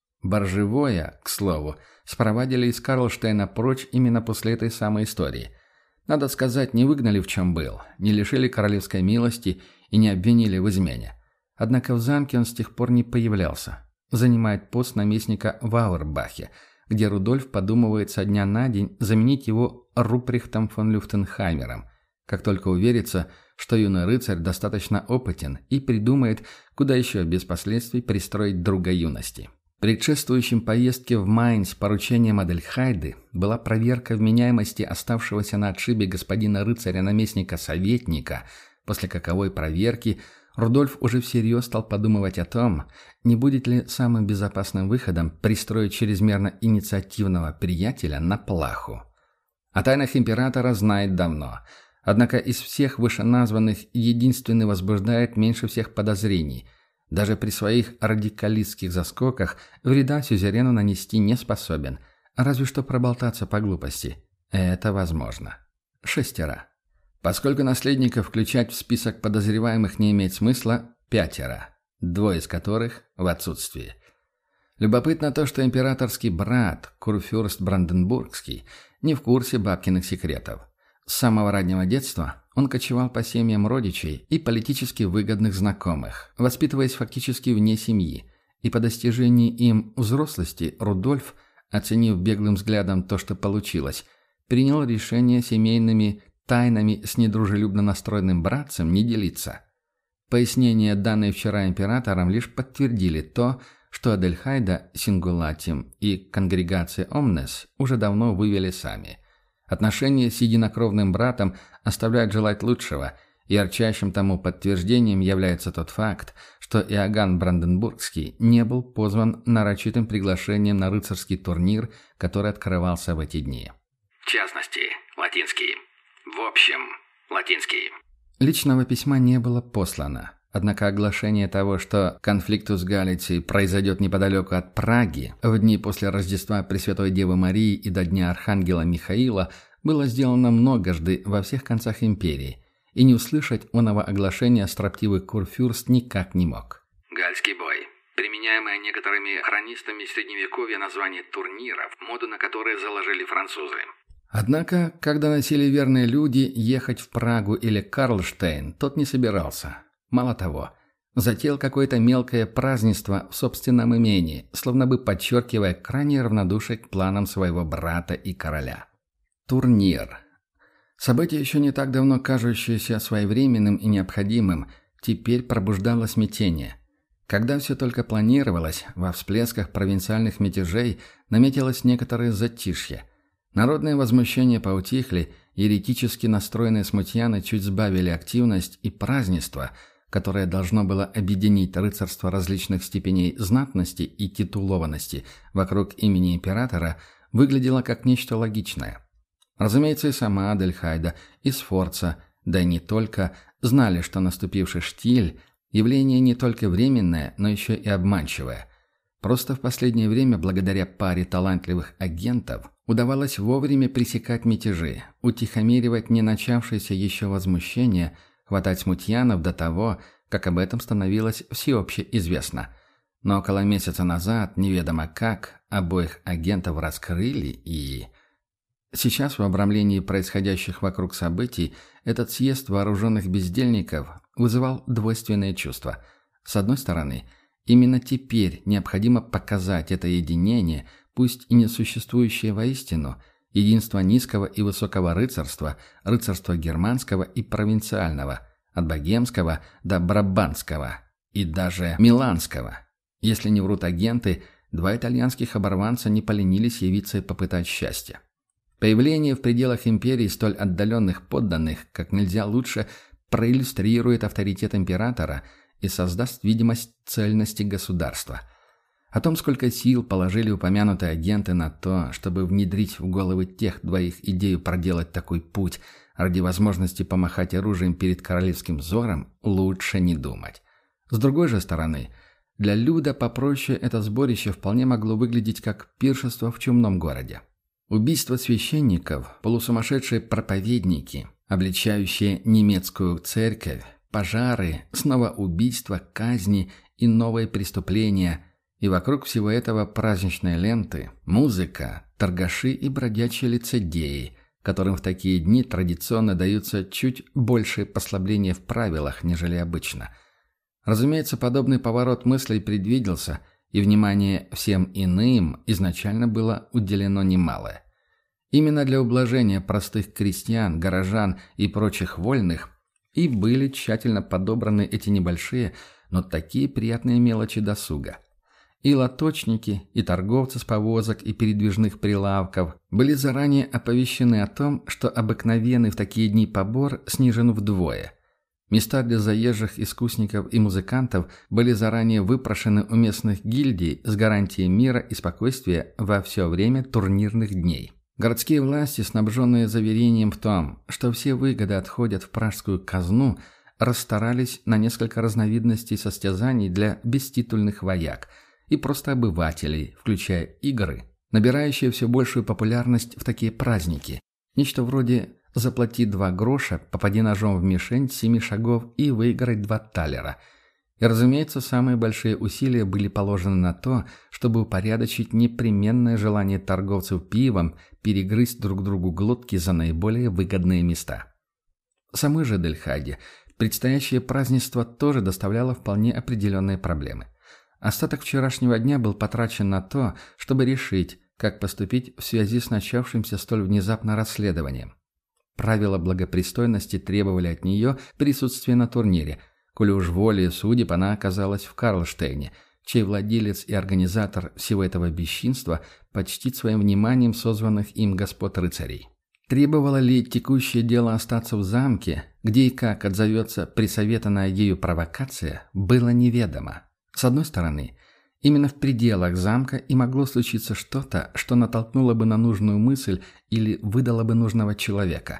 Боржевое, к слову, спровадили из Карлштейна прочь именно после этой самой истории. Надо сказать, не выгнали в чем был, не лишили королевской милости и не обвинили в измене. Однако в замке он с тех пор не появлялся. Занимает пост наместника в Ауэрбахе, где Рудольф подумывает со дня на день заменить его Руприхтом фон Люфтенхаймером, как только уверится, что юный рыцарь достаточно опытен и придумает, куда еще без последствий пристроить друга юности. Предшествующим поездке в Майнц поручением Адельхайды была проверка вменяемости оставшегося на отшибе господина рыцаря-наместника-советника, после каковой проверки Рудольф уже всерьез стал подумывать о том, не будет ли самым безопасным выходом пристроить чрезмерно инициативного приятеля на плаху. О тайнах императора знает давно, однако из всех вышеназванных единственный возбуждает меньше всех подозрений – даже при своих радикалистских заскоках вреда сюзерену нанести не способен, разве что проболтаться по глупости. Это возможно. 6. Поскольку наследников включать в список подозреваемых не имеет смысла, 5, 2 из которых в отсутствии. Любопытно то, что императорский брат, курфюрст Бранденбургский, не в курсе бабкиных секретов. С самого раннего детства он кочевал по семьям родичей и политически выгодных знакомых, воспитываясь фактически вне семьи, и по достижении им взрослости Рудольф, оценив беглым взглядом то, что получилось, принял решение семейными тайнами с недружелюбно настроенным братцем не делиться. Пояснения, данные вчера императором, лишь подтвердили то, что Адельхайда Сингулатим и конгрегация Омнес уже давно вывели сами. Отношения с единокровным братом оставляют желать лучшего, и ярчайшим тому подтверждением является тот факт, что Иоганн Бранденбургский не был позван нарочитым приглашением на рыцарский турнир, который открывался в эти дни. В частности, латинский. В общем, латинский. Личного письма не было послано. Однако оглашение того, что конфликт с Галицией произойдет неподалеку от Праги, в дни после Рождества Пресвятой Девы Марии и до Дня Архангела Михаила, было сделано многожды во всех концах империи, и не услышать оного оглашения строптивый курфюрст никак не мог. Гальский бой. Применяемое некоторыми хронистами Средневековья название турниров, моду на которые заложили французы. Однако, когда носили верные люди, ехать в Прагу или Карлштейн тот не собирался. Мало того, затеял какое-то мелкое празднество в собственном имении, словно бы подчеркивая крайнее равнодушие к планам своего брата и короля. Турнир. Событие, еще не так давно кажущееся своевременным и необходимым, теперь пробуждало смятение. Когда все только планировалось, во всплесках провинциальных мятежей наметилось некоторое затишье. Народные возмущения поутихли, еретически настроенные смутьяны чуть сбавили активность, и празднество, которое должно было объединить рыцарство различных степеней знатности и титулованности вокруг имени императора, выглядело как нечто логичное. Разумеется, и сама Адельхайда, и Сфорца, да и не только, знали, что наступивший штиль – явление не только временное, но еще и обманчивое. Просто в последнее время, благодаря паре талантливых агентов, удавалось вовремя пресекать мятежи, утихомиривать не начавшееся еще возмущение, хватать смутьянов до того, как об этом становилось всеобще известно. Но около месяца назад, неведомо как, обоих агентов раскрыли и... Сейчас в обрамлении происходящих вокруг событий этот съезд вооруженных бездельников вызывал двойственные чувства. С одной стороны, именно теперь необходимо показать это единение, пусть и несуществующее воистину, единство низкого и высокого рыцарства, рыцарства германского и провинциального, от богемского до брабантского и даже миланского. Если не врут агенты, два итальянских оборванца не поленились явиться и попытать счастья. Появление в пределах империи столь отдаленных подданных как нельзя лучше проиллюстрирует авторитет императора и создаст видимость цельности государства. О том, сколько сил положили упомянутые агенты на то, чтобы внедрить в головы тех двоих идею проделать такой путь ради возможности помахать оружием перед королевским взором, лучше не думать. С другой же стороны, для люда попроще это сборище вполне могло выглядеть как пиршество в чумном городе. Убийство священников, полусумасшедшие проповедники, обличающие немецкую церковь, пожары, снова убийства, казни и новые преступления. И вокруг всего этого праздничные ленты, музыка, торгаши и бродячие лицедеи, которым в такие дни традиционно даются чуть большее послабление в правилах, нежели обычно. Разумеется, подобный поворот мыслей предвиделся, и внимание всем иным изначально было уделено немалое. Именно для ублажения простых крестьян, горожан и прочих вольных и были тщательно подобраны эти небольшие, но такие приятные мелочи досуга. И лоточники, и торговцы с повозок и передвижных прилавков были заранее оповещены о том, что обыкновенный в такие дни побор снижен вдвое. Места для заезжих искусников и музыкантов были заранее выпрошены у местных гильдий с гарантией мира и спокойствия во все время турнирных дней. Городские власти, снабженные заверением в том, что все выгоды отходят в пражскую казну, расстарались на несколько разновидностей состязаний для беститульных вояк и просто обывателей, включая игры, набирающие все большую популярность в такие праздники. Нечто вроде «заплати 2 гроша, попади ножом в мишень 7 шагов и выиграй 2 талера». И, разумеется, самые большие усилия были положены на то, чтобы упорядочить непременное желание торговцев пивом перегрызть друг другу глотки за наиболее выгодные места. Самой же Адельхайде предстоящее празднество тоже доставляло вполне определенные проблемы. Остаток вчерашнего дня был потрачен на то, чтобы решить, как поступить в связи с начавшимся столь внезапно расследованием. Правила благопристойности требовали от нее присутствия на турнире, коли уж волей судеб она оказалась в Карлштейне, чей владелец и организатор всего этого бесчинства почтит своим вниманием созванных им господ рыцарей. Требовало ли текущее дело остаться в замке, где и как отзовется присоветанная ею провокация, было неведомо. С одной стороны, именно в пределах замка и могло случиться что-то, что натолкнуло бы на нужную мысль или выдало бы нужного человека.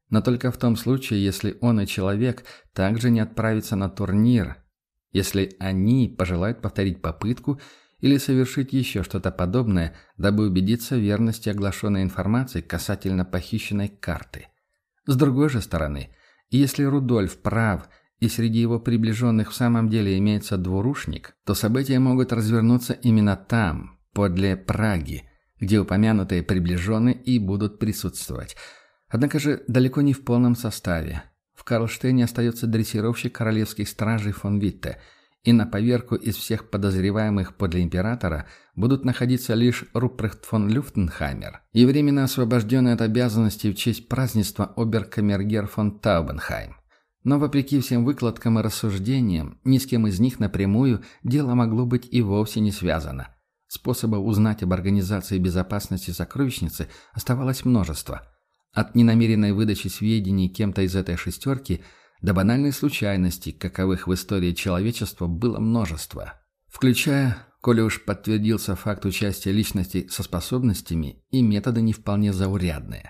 Но только в том случае, если он и человек также не отправятся на турнир, если они пожелают повторить попытку или совершить еще что-то подобное, дабы убедиться в верности оглашенной информации касательно похищенной карты. С другой же стороны, если Рудольф прав и среди его приближенных в самом деле имеется двурушник, то события могут развернуться именно там, подле Праги, где упомянутые приближенные и будут присутствовать. Однако же далеко не в полном составе. В Карлштейне остается дрессировщик королевских стражей фон Витте, и на поверку из всех подозреваемых подле императора будут находиться лишь Рупрехт фон Люфтенхаймер и временно освобожденный от обязанностей в честь празднества оберкамергер фон Таубенхайм. Но вопреки всем выкладкам и рассуждениям, ни с кем из них напрямую дело могло быть и вовсе не связано. Способов узнать об организации безопасности сокровищницы оставалось множество. От ненамеренной выдачи сведений кем-то из этой шестерки до банальной случайности, каковых в истории человечества было множество. Включая, коли уж подтвердился факт участия личностей со способностями, и методы не вполне заурядные.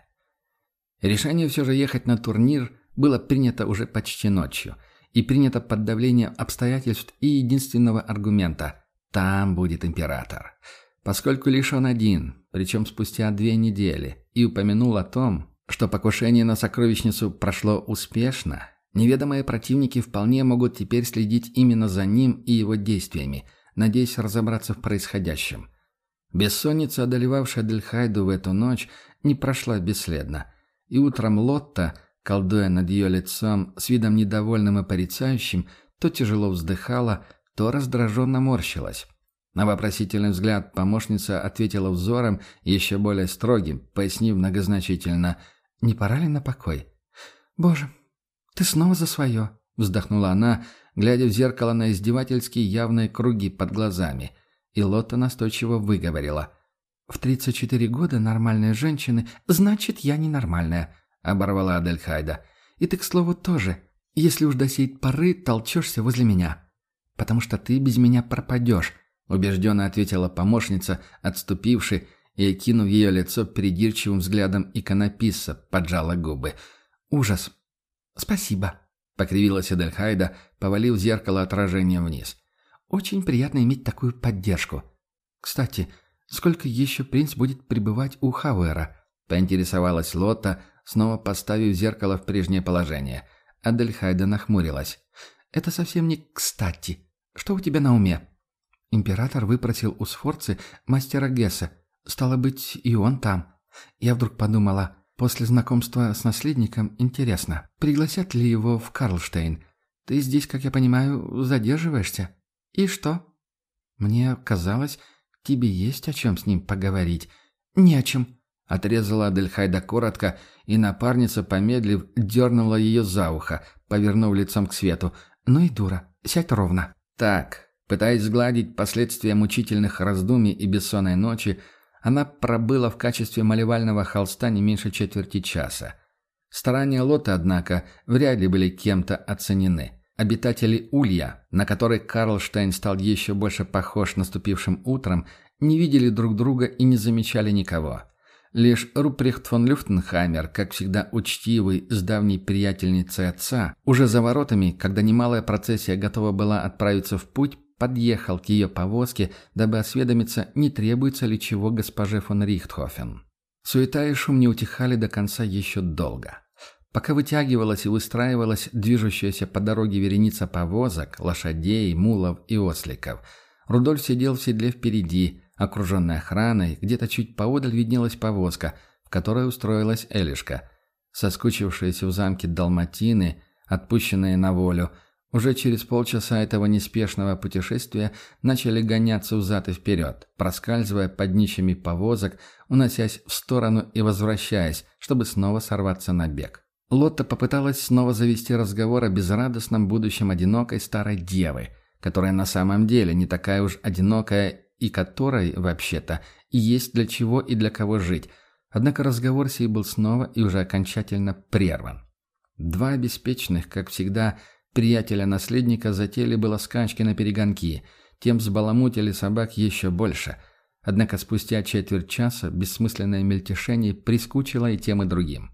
Решение все же ехать на турнир было принято уже почти ночью, и принято под давлением обстоятельств и единственного аргумента – там будет император. Поскольку лишь он один, причем спустя 2 недели, и упомянул о том, что покушение на сокровищницу прошло успешно, неведомые противники вполне могут теперь следить именно за ним и его действиями, надеясь разобраться в происходящем. Бессонница, одолевавшая Адельхайду в эту ночь, не прошла бесследно, и утром Лотта, колдуя над ее лицом с видом недовольным и порицающим, то тяжело вздыхала, то раздраженно морщилась. На вопросительный взгляд помощница ответила взором еще более строгим, пояснив многозначительно: «Не пора ли на покой?» «Боже, ты снова за свое!» — вздохнула она, глядя в зеркало на издевательские явные круги под глазами. И Лотта настойчиво выговорила: «В 34 года нормальные женщины, значит, я ненормальная», — оборвала Адельхайда. «И ты, к слову, тоже, если уж до сей поры толчешься возле меня. Потому что ты без меня пропадешь», — убежденно ответила помощница, отступивши и, окинув ее лицо придирчивым взглядом иконописца, поджала губы. «Ужас!» «Спасибо», — покривилась Адельхайда, повалив зеркало отражением вниз. «Очень приятно иметь такую поддержку. Кстати, сколько еще принц будет пребывать у Хауэра?» — поинтересовалась Лотта, снова поставив зеркало в прежнее положение. Адельхайда нахмурилась. «Это совсем не кстати. Что у тебя на уме?» «Император выпросил у Сфорцы мастера Гесса. Стало быть, и он там. Я вдруг подумала, после знакомства с наследником интересно, пригласят ли его в Карлштейн? Ты здесь, как я понимаю, задерживаешься? И что?» «Мне казалось, тебе есть о чем с ним поговорить». «Не о чем», — отрезала Адельхайда коротко, и напарница, помедлив, дернула ее за ухо, повернув лицом к свету. «Ну и дура, сядь ровно». Так, пытаясь сгладить последствия мучительных раздумий и бессонной ночи, она пробыла в качестве малевального холста не меньше четверти часа. Старания Лотты, однако, вряд ли были кем-то оценены. Обитатели Улья, на который Карлштейн стал еще больше похож наступившим утром, не видели друг друга и не замечали никого. Лишь Рупрехт фон Люфтенхаймер, как всегда учтивый, с давней приятельницей отца, уже за воротами, когда немалая процессия готова была отправиться в путь, подъехал к ее повозке, дабы осведомиться, не требуется ли чего госпоже фон Рихтхофен. Суета и шум не утихали до конца еще долго. Пока вытягивалась и выстраивалась движущаяся по дороге вереница повозок, лошадей, мулов и осликов, Рудольф сидел в седле впереди, окруженный охраной, где-то чуть поодаль виднелась повозка, в которой устроилась Элишка. Соскучившиеся в замке далматины, отпущенные на волю, уже через полчаса этого неспешного путешествия начали гоняться взад и вперед, проскальзывая под днищами повозок, уносясь в сторону и возвращаясь, чтобы снова сорваться на бег. Лотта попыталась снова завести разговор о безрадостном будущем одинокой старой девы, которая на самом деле не такая уж одинокая и которой, вообще-то, и есть для чего и для кого жить. Однако разговор сей был снова и уже окончательно прерван. Два обеспеченных, как всегда, приятеля-наследника затеяли было скачки на перегонки, тем взбаламутили собак еще больше. Однако спустя четверть часа бессмысленное мельтешение прискучило и тем, и другим.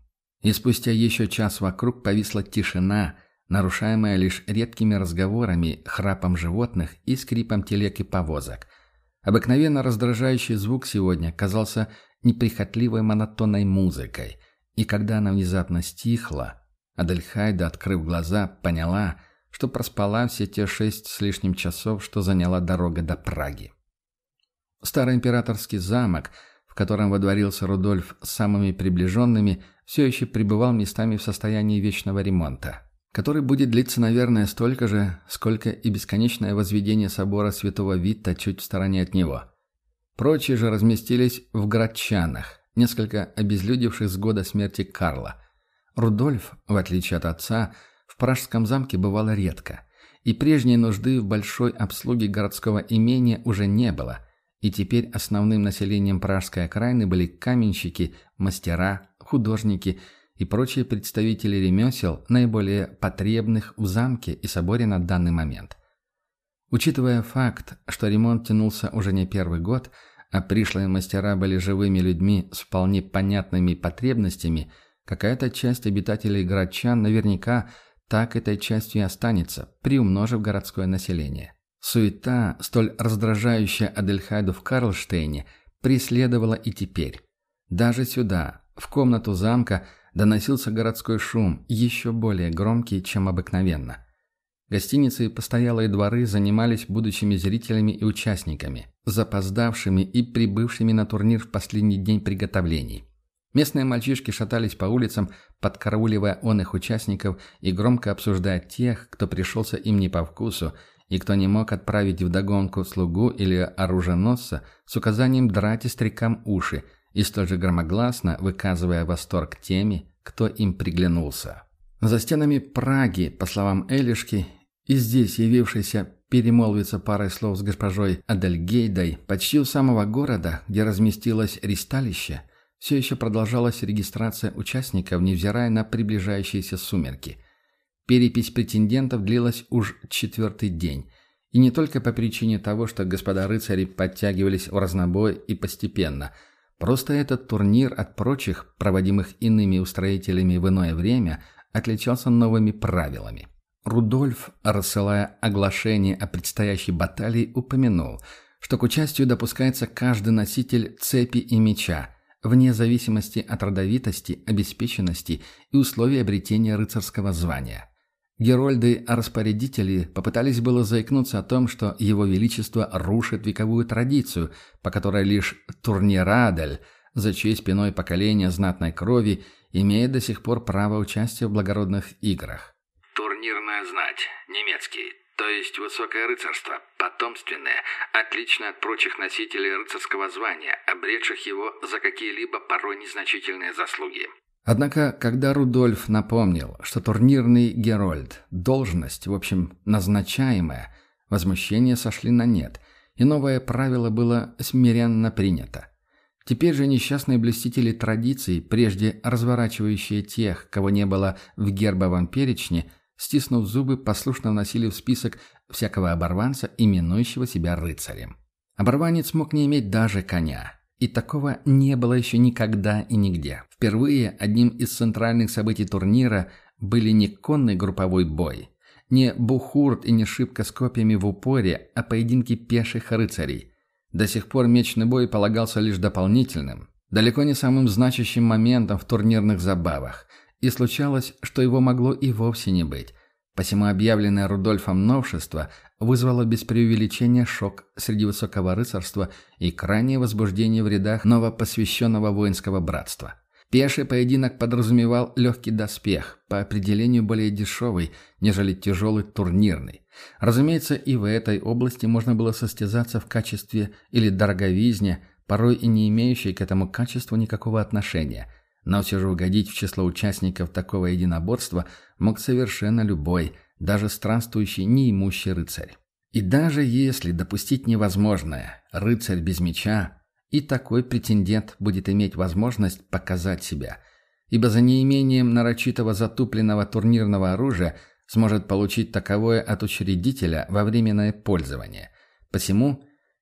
И спустя еще час вокруг повисла тишина, нарушаемая лишь редкими разговорами, храпом животных и скрипом телег и повозок. Обыкновенно раздражающий звук сегодня казался неприхотливой монотонной музыкой, и когда она внезапно стихла, Адельхайда, открыв глаза, поняла, что проспала все те 6 с лишним часов, что заняла дорога до Праги. Старый императорский замок, в котором водворился Рудольф с самыми приближенными, все еще пребывал местами в состоянии вечного ремонта, который будет длиться, наверное, столько же, сколько и бесконечное возведение собора Святого Вита чуть в стороне от него. Прочие же разместились в Градчанах, несколько обезлюдевших с года смерти Карла. Рудольф, в отличие от отца, в Пражском замке бывало редко, и прежней нужды в большой обслуге городского имения уже не было, и теперь основным населением Пражской окраины были каменщики, мастера, художники и прочие представители ремесел, наиболее потребных в замке и соборе на данный момент. Учитывая факт, что ремонт тянулся уже не первый год, а пришлые мастера были живыми людьми с вполне понятными потребностями, какая-то часть обитателей Градчан наверняка так этой частью и останется, приумножив городское население. Суета, столь раздражающая Адельхайду в Карлштейне, преследовала и теперь. Даже сюда, в комнату замка, доносился городской шум, еще более громкий, чем обыкновенно. Гостиницы и постоялые дворы занимались будущими зрителями и участниками, запоздавшими и прибывшими на турнир в последний день приготовлений. Местные мальчишки шатались по улицам, подкарауливая их участников и громко обсуждая тех, кто пришелся им не по вкусу, и кто не мог отправить вдогонку слугу или оруженосца с указанием драть истрекам уши, и столь же громогласно выказывая восторг теми, кто им приглянулся. За стенами Праги, по словам Элишки, и здесь явившейся перемолвиться парой слов с госпожой Адельгейдой, почти у самого города, где разместилось ристалище, все еще продолжалась регистрация участников, невзирая на приближающиеся сумерки. Перепись претендентов длилась уж 4-й день, и не только по причине того, что господа рыцари подтягивались в разнобой и постепенно. Просто этот турнир от прочих, проводимых иными устроителями в иное время, отличался новыми правилами. Рудольф, рассылая оглашение о предстоящей баталии, упомянул, что к участию допускается каждый носитель цепи и меча, вне зависимости от родовитости, обеспеченности и условий обретения рыцарского звания. Герольды-распорядители попытались было заикнуться о том, что его величество рушит вековую традицию, по которой лишь турнирадель, за чьей спиной поколение знатной крови, имеет до сих пор право участия в благородных играх. Турнирная знать, немецкий, то есть высокое рыцарство, потомственное, отличное от прочих носителей рыцарского звания, обретших его за какие-либо порой незначительные заслуги. Однако, когда Рудольф напомнил, что турнирный герольд – должность, в общем, назначаемая, возмущения сошли на нет, и новое правило было смиренно принято. Теперь же несчастные блюстители традиций, прежде разворачивающие тех, кого не было в гербовом перечне, стиснув зубы, послушно вносили в список всякого оборванца, именующего себя рыцарем. Оборванец мог не иметь даже коня. И такого не было еще никогда и нигде. Впервые одним из центральных событий турнира были не конный групповой бой, не бухурт и не шибка с копьями в упоре, а поединки пеших рыцарей. До сих пор мечный бой полагался лишь дополнительным, далеко не самым значащим моментом в турнирных забавах, и случалось, что его могло и вовсе не быть. Посему объявленное Рудольфом новшество вызвало без преувеличения шок среди высокого рыцарства и крайнее возбуждение в рядах новопосвященного воинского братства. Пеший поединок подразумевал легкий доспех, по определению более дешевый, нежели тяжелый турнирный. Разумеется, и в этой области можно было состязаться в качестве или дороговизне, порой и не имеющей к этому качеству никакого отношения. Но все же угодить в число участников такого единоборства мог совершенно любой, даже странствующий неимущий рыцарь. И даже если допустить невозможное, рыцарь без меча, и такой претендент будет иметь возможность показать себя, ибо за неимением нарочитого затупленного турнирного оружия сможет получить таковое от учредителя во временное пользование. Посему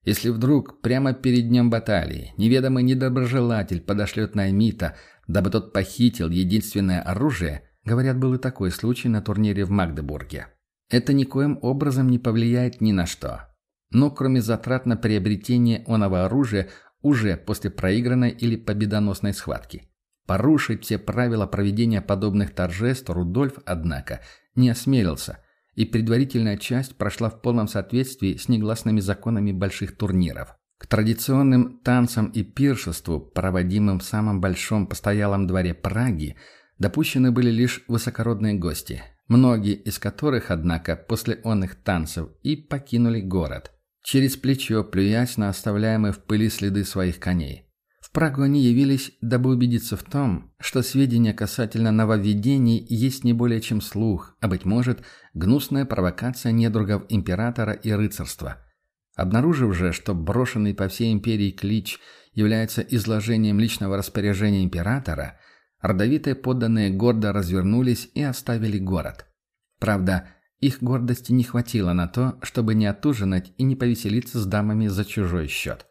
Если вдруг прямо перед днем баталии неведомый недоброжелатель подошлет Наймита, дабы тот похитил единственное оружие, говорят, был и такой случай на турнире в Магдебурге, это никоим образом не повлияет ни на что. Но кроме затрат на приобретение оного оружия уже после проигранной или победоносной схватки. Порушить все правила проведения подобных торжеств Рудольф, однако, не осмелился, и предварительная часть прошла в полном соответствии с негласными законами больших турниров. К традиционным танцам и пиршеству, проводимым в самом большом постоялом дворе Праги, допущены были лишь высокородные гости, многие из которых, однако, после онных танцев и покинули город, через плечо плюясь на оставляемые в пыли следы своих коней. В Прагу они явились, дабы убедиться в том, что сведения касательно нововведений есть не более чем слух, а, быть может, гнусная провокация недругов императора и рыцарства. Обнаружив же, что брошенный по всей империи клич является изложением личного распоряжения императора, родовитые подданные гордо развернулись и оставили город. Правда, их гордости не хватило на то, чтобы не отужинать и не повеселиться с дамами за чужой счет.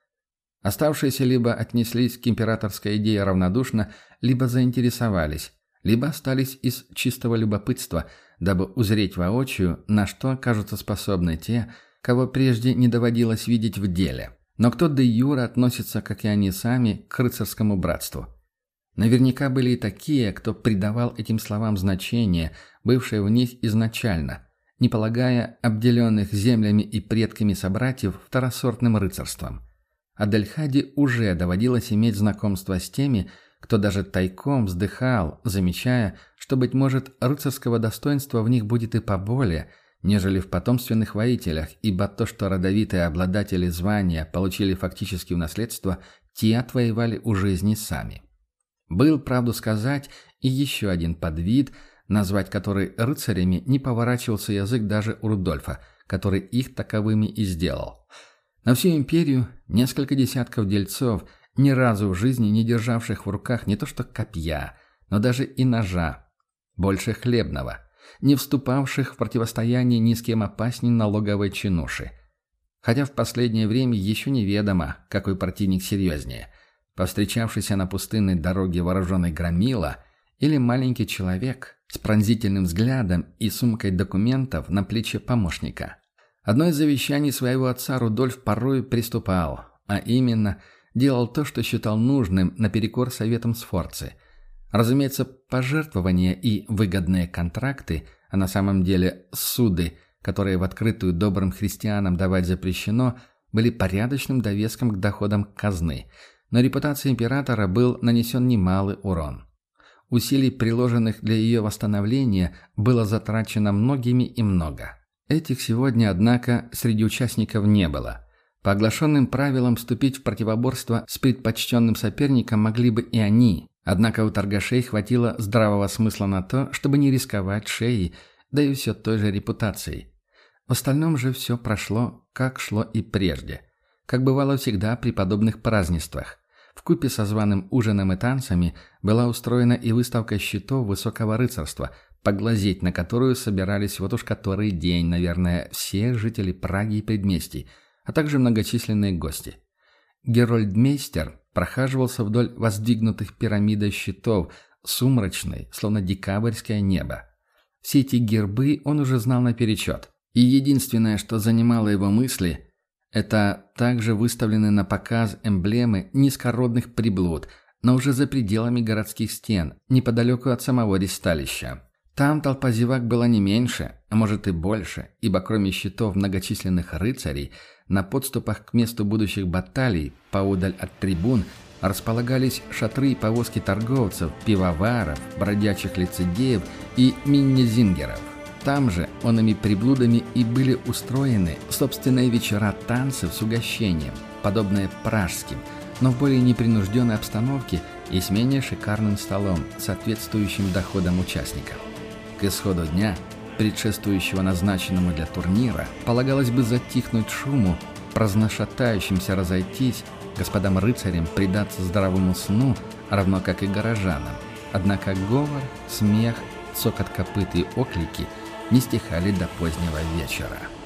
Оставшиеся либо отнеслись к императорской идее равнодушно, либо заинтересовались, либо остались из чистого любопытства, дабы узреть воочию, на что окажутся способны те, кого прежде не доводилось видеть в деле. Но кто де юре относится, как и они сами, к рыцарскому братству? Наверняка были и такие, кто придавал этим словам значение, бывшее в них изначально, не полагая обделенных землями и предками собратьев второсортным рыцарством. Адельхаде уже доводилось иметь знакомство с теми, кто даже тайком вздыхал, замечая, что, быть может, рыцарского достоинства в них будет и поболее, нежели в потомственных воителях, ибо то, что родовитые обладатели звания получили фактически в наследство, те отвоевали у жизни сами. Был, правду сказать, и еще один подвид, назвать который рыцарями не поворачивался язык даже у Рудольфа, который их таковыми и сделал. На всю империю несколько десятков дельцов, ни разу в жизни не державших в руках не то что копья, но даже и ножа, больше хлебного, не вступавших в противостояние ни с кем опасней налоговой чинуши. Хотя в последнее время еще неведомо, какой противник серьезнее, повстречавшийся на пустынной дороге вооруженный громила или маленький человек с пронзительным взглядом и сумкой документов на плече помощника. Одно из завещаний своего отца Рудольф порой приступал, а именно делал то, что считал нужным наперекор советам Сфорцы. Разумеется, пожертвования и выгодные контракты, а на самом деле суды, которые в открытую добрым христианам давать запрещено, были порядочным довеском к доходам казны, но репутации императора был нанесен немалый урон. Усилий, приложенных для ее восстановления, было затрачено многими и много. Этих сегодня, однако, среди участников не было. По оглашенным правилам вступить в противоборство с предпочтенным соперником могли бы и они, однако у торгашей хватило здравого смысла на то, чтобы не рисковать шеей, да и все той же репутацией. В остальном же все прошло, как шло и прежде, как бывало всегда при подобных празднествах. Вкупе со званым ужином и танцами была устроена и выставка щитов высокого рыцарства, поглазеть на которую собирались вот уж который день, наверное, все жители Праги и предместий, а также многочисленные гости. Герольдмейстер прохаживался вдоль воздвигнутых пирамидой щитов, сумрачной, словно декабрьское небо. Все эти гербы он уже знал наперечет, и единственное, что занимало его мысли, это также выставлены на показ эмблемы низкородных приблуд, но уже за пределами городских стен, неподалеку от самого ристалища. Там толпа зевак была не меньше, а может и больше, ибо кроме щитов многочисленных рыцарей, на подступах к месту будущих баталий, поодаль от трибун, располагались шатры и повозки торговцев, пивоваров, бродячих лицедеев и миннезингеров. Там же онными приблудами и были устроены собственные вечера танцев с угощением, подобные пражским, но в более непринужденной обстановке и с менее шикарным столом, соответствующим доходам участников. К исходу дня, предшествующего назначенному для турнира, полагалось бы затихнуть шуму, праздношатающимся разойтись, господам рыцарям предаться здоровому сну, равно как и горожанам. Однако говор, смех, цокот копыт и оклики не стихали до позднего вечера.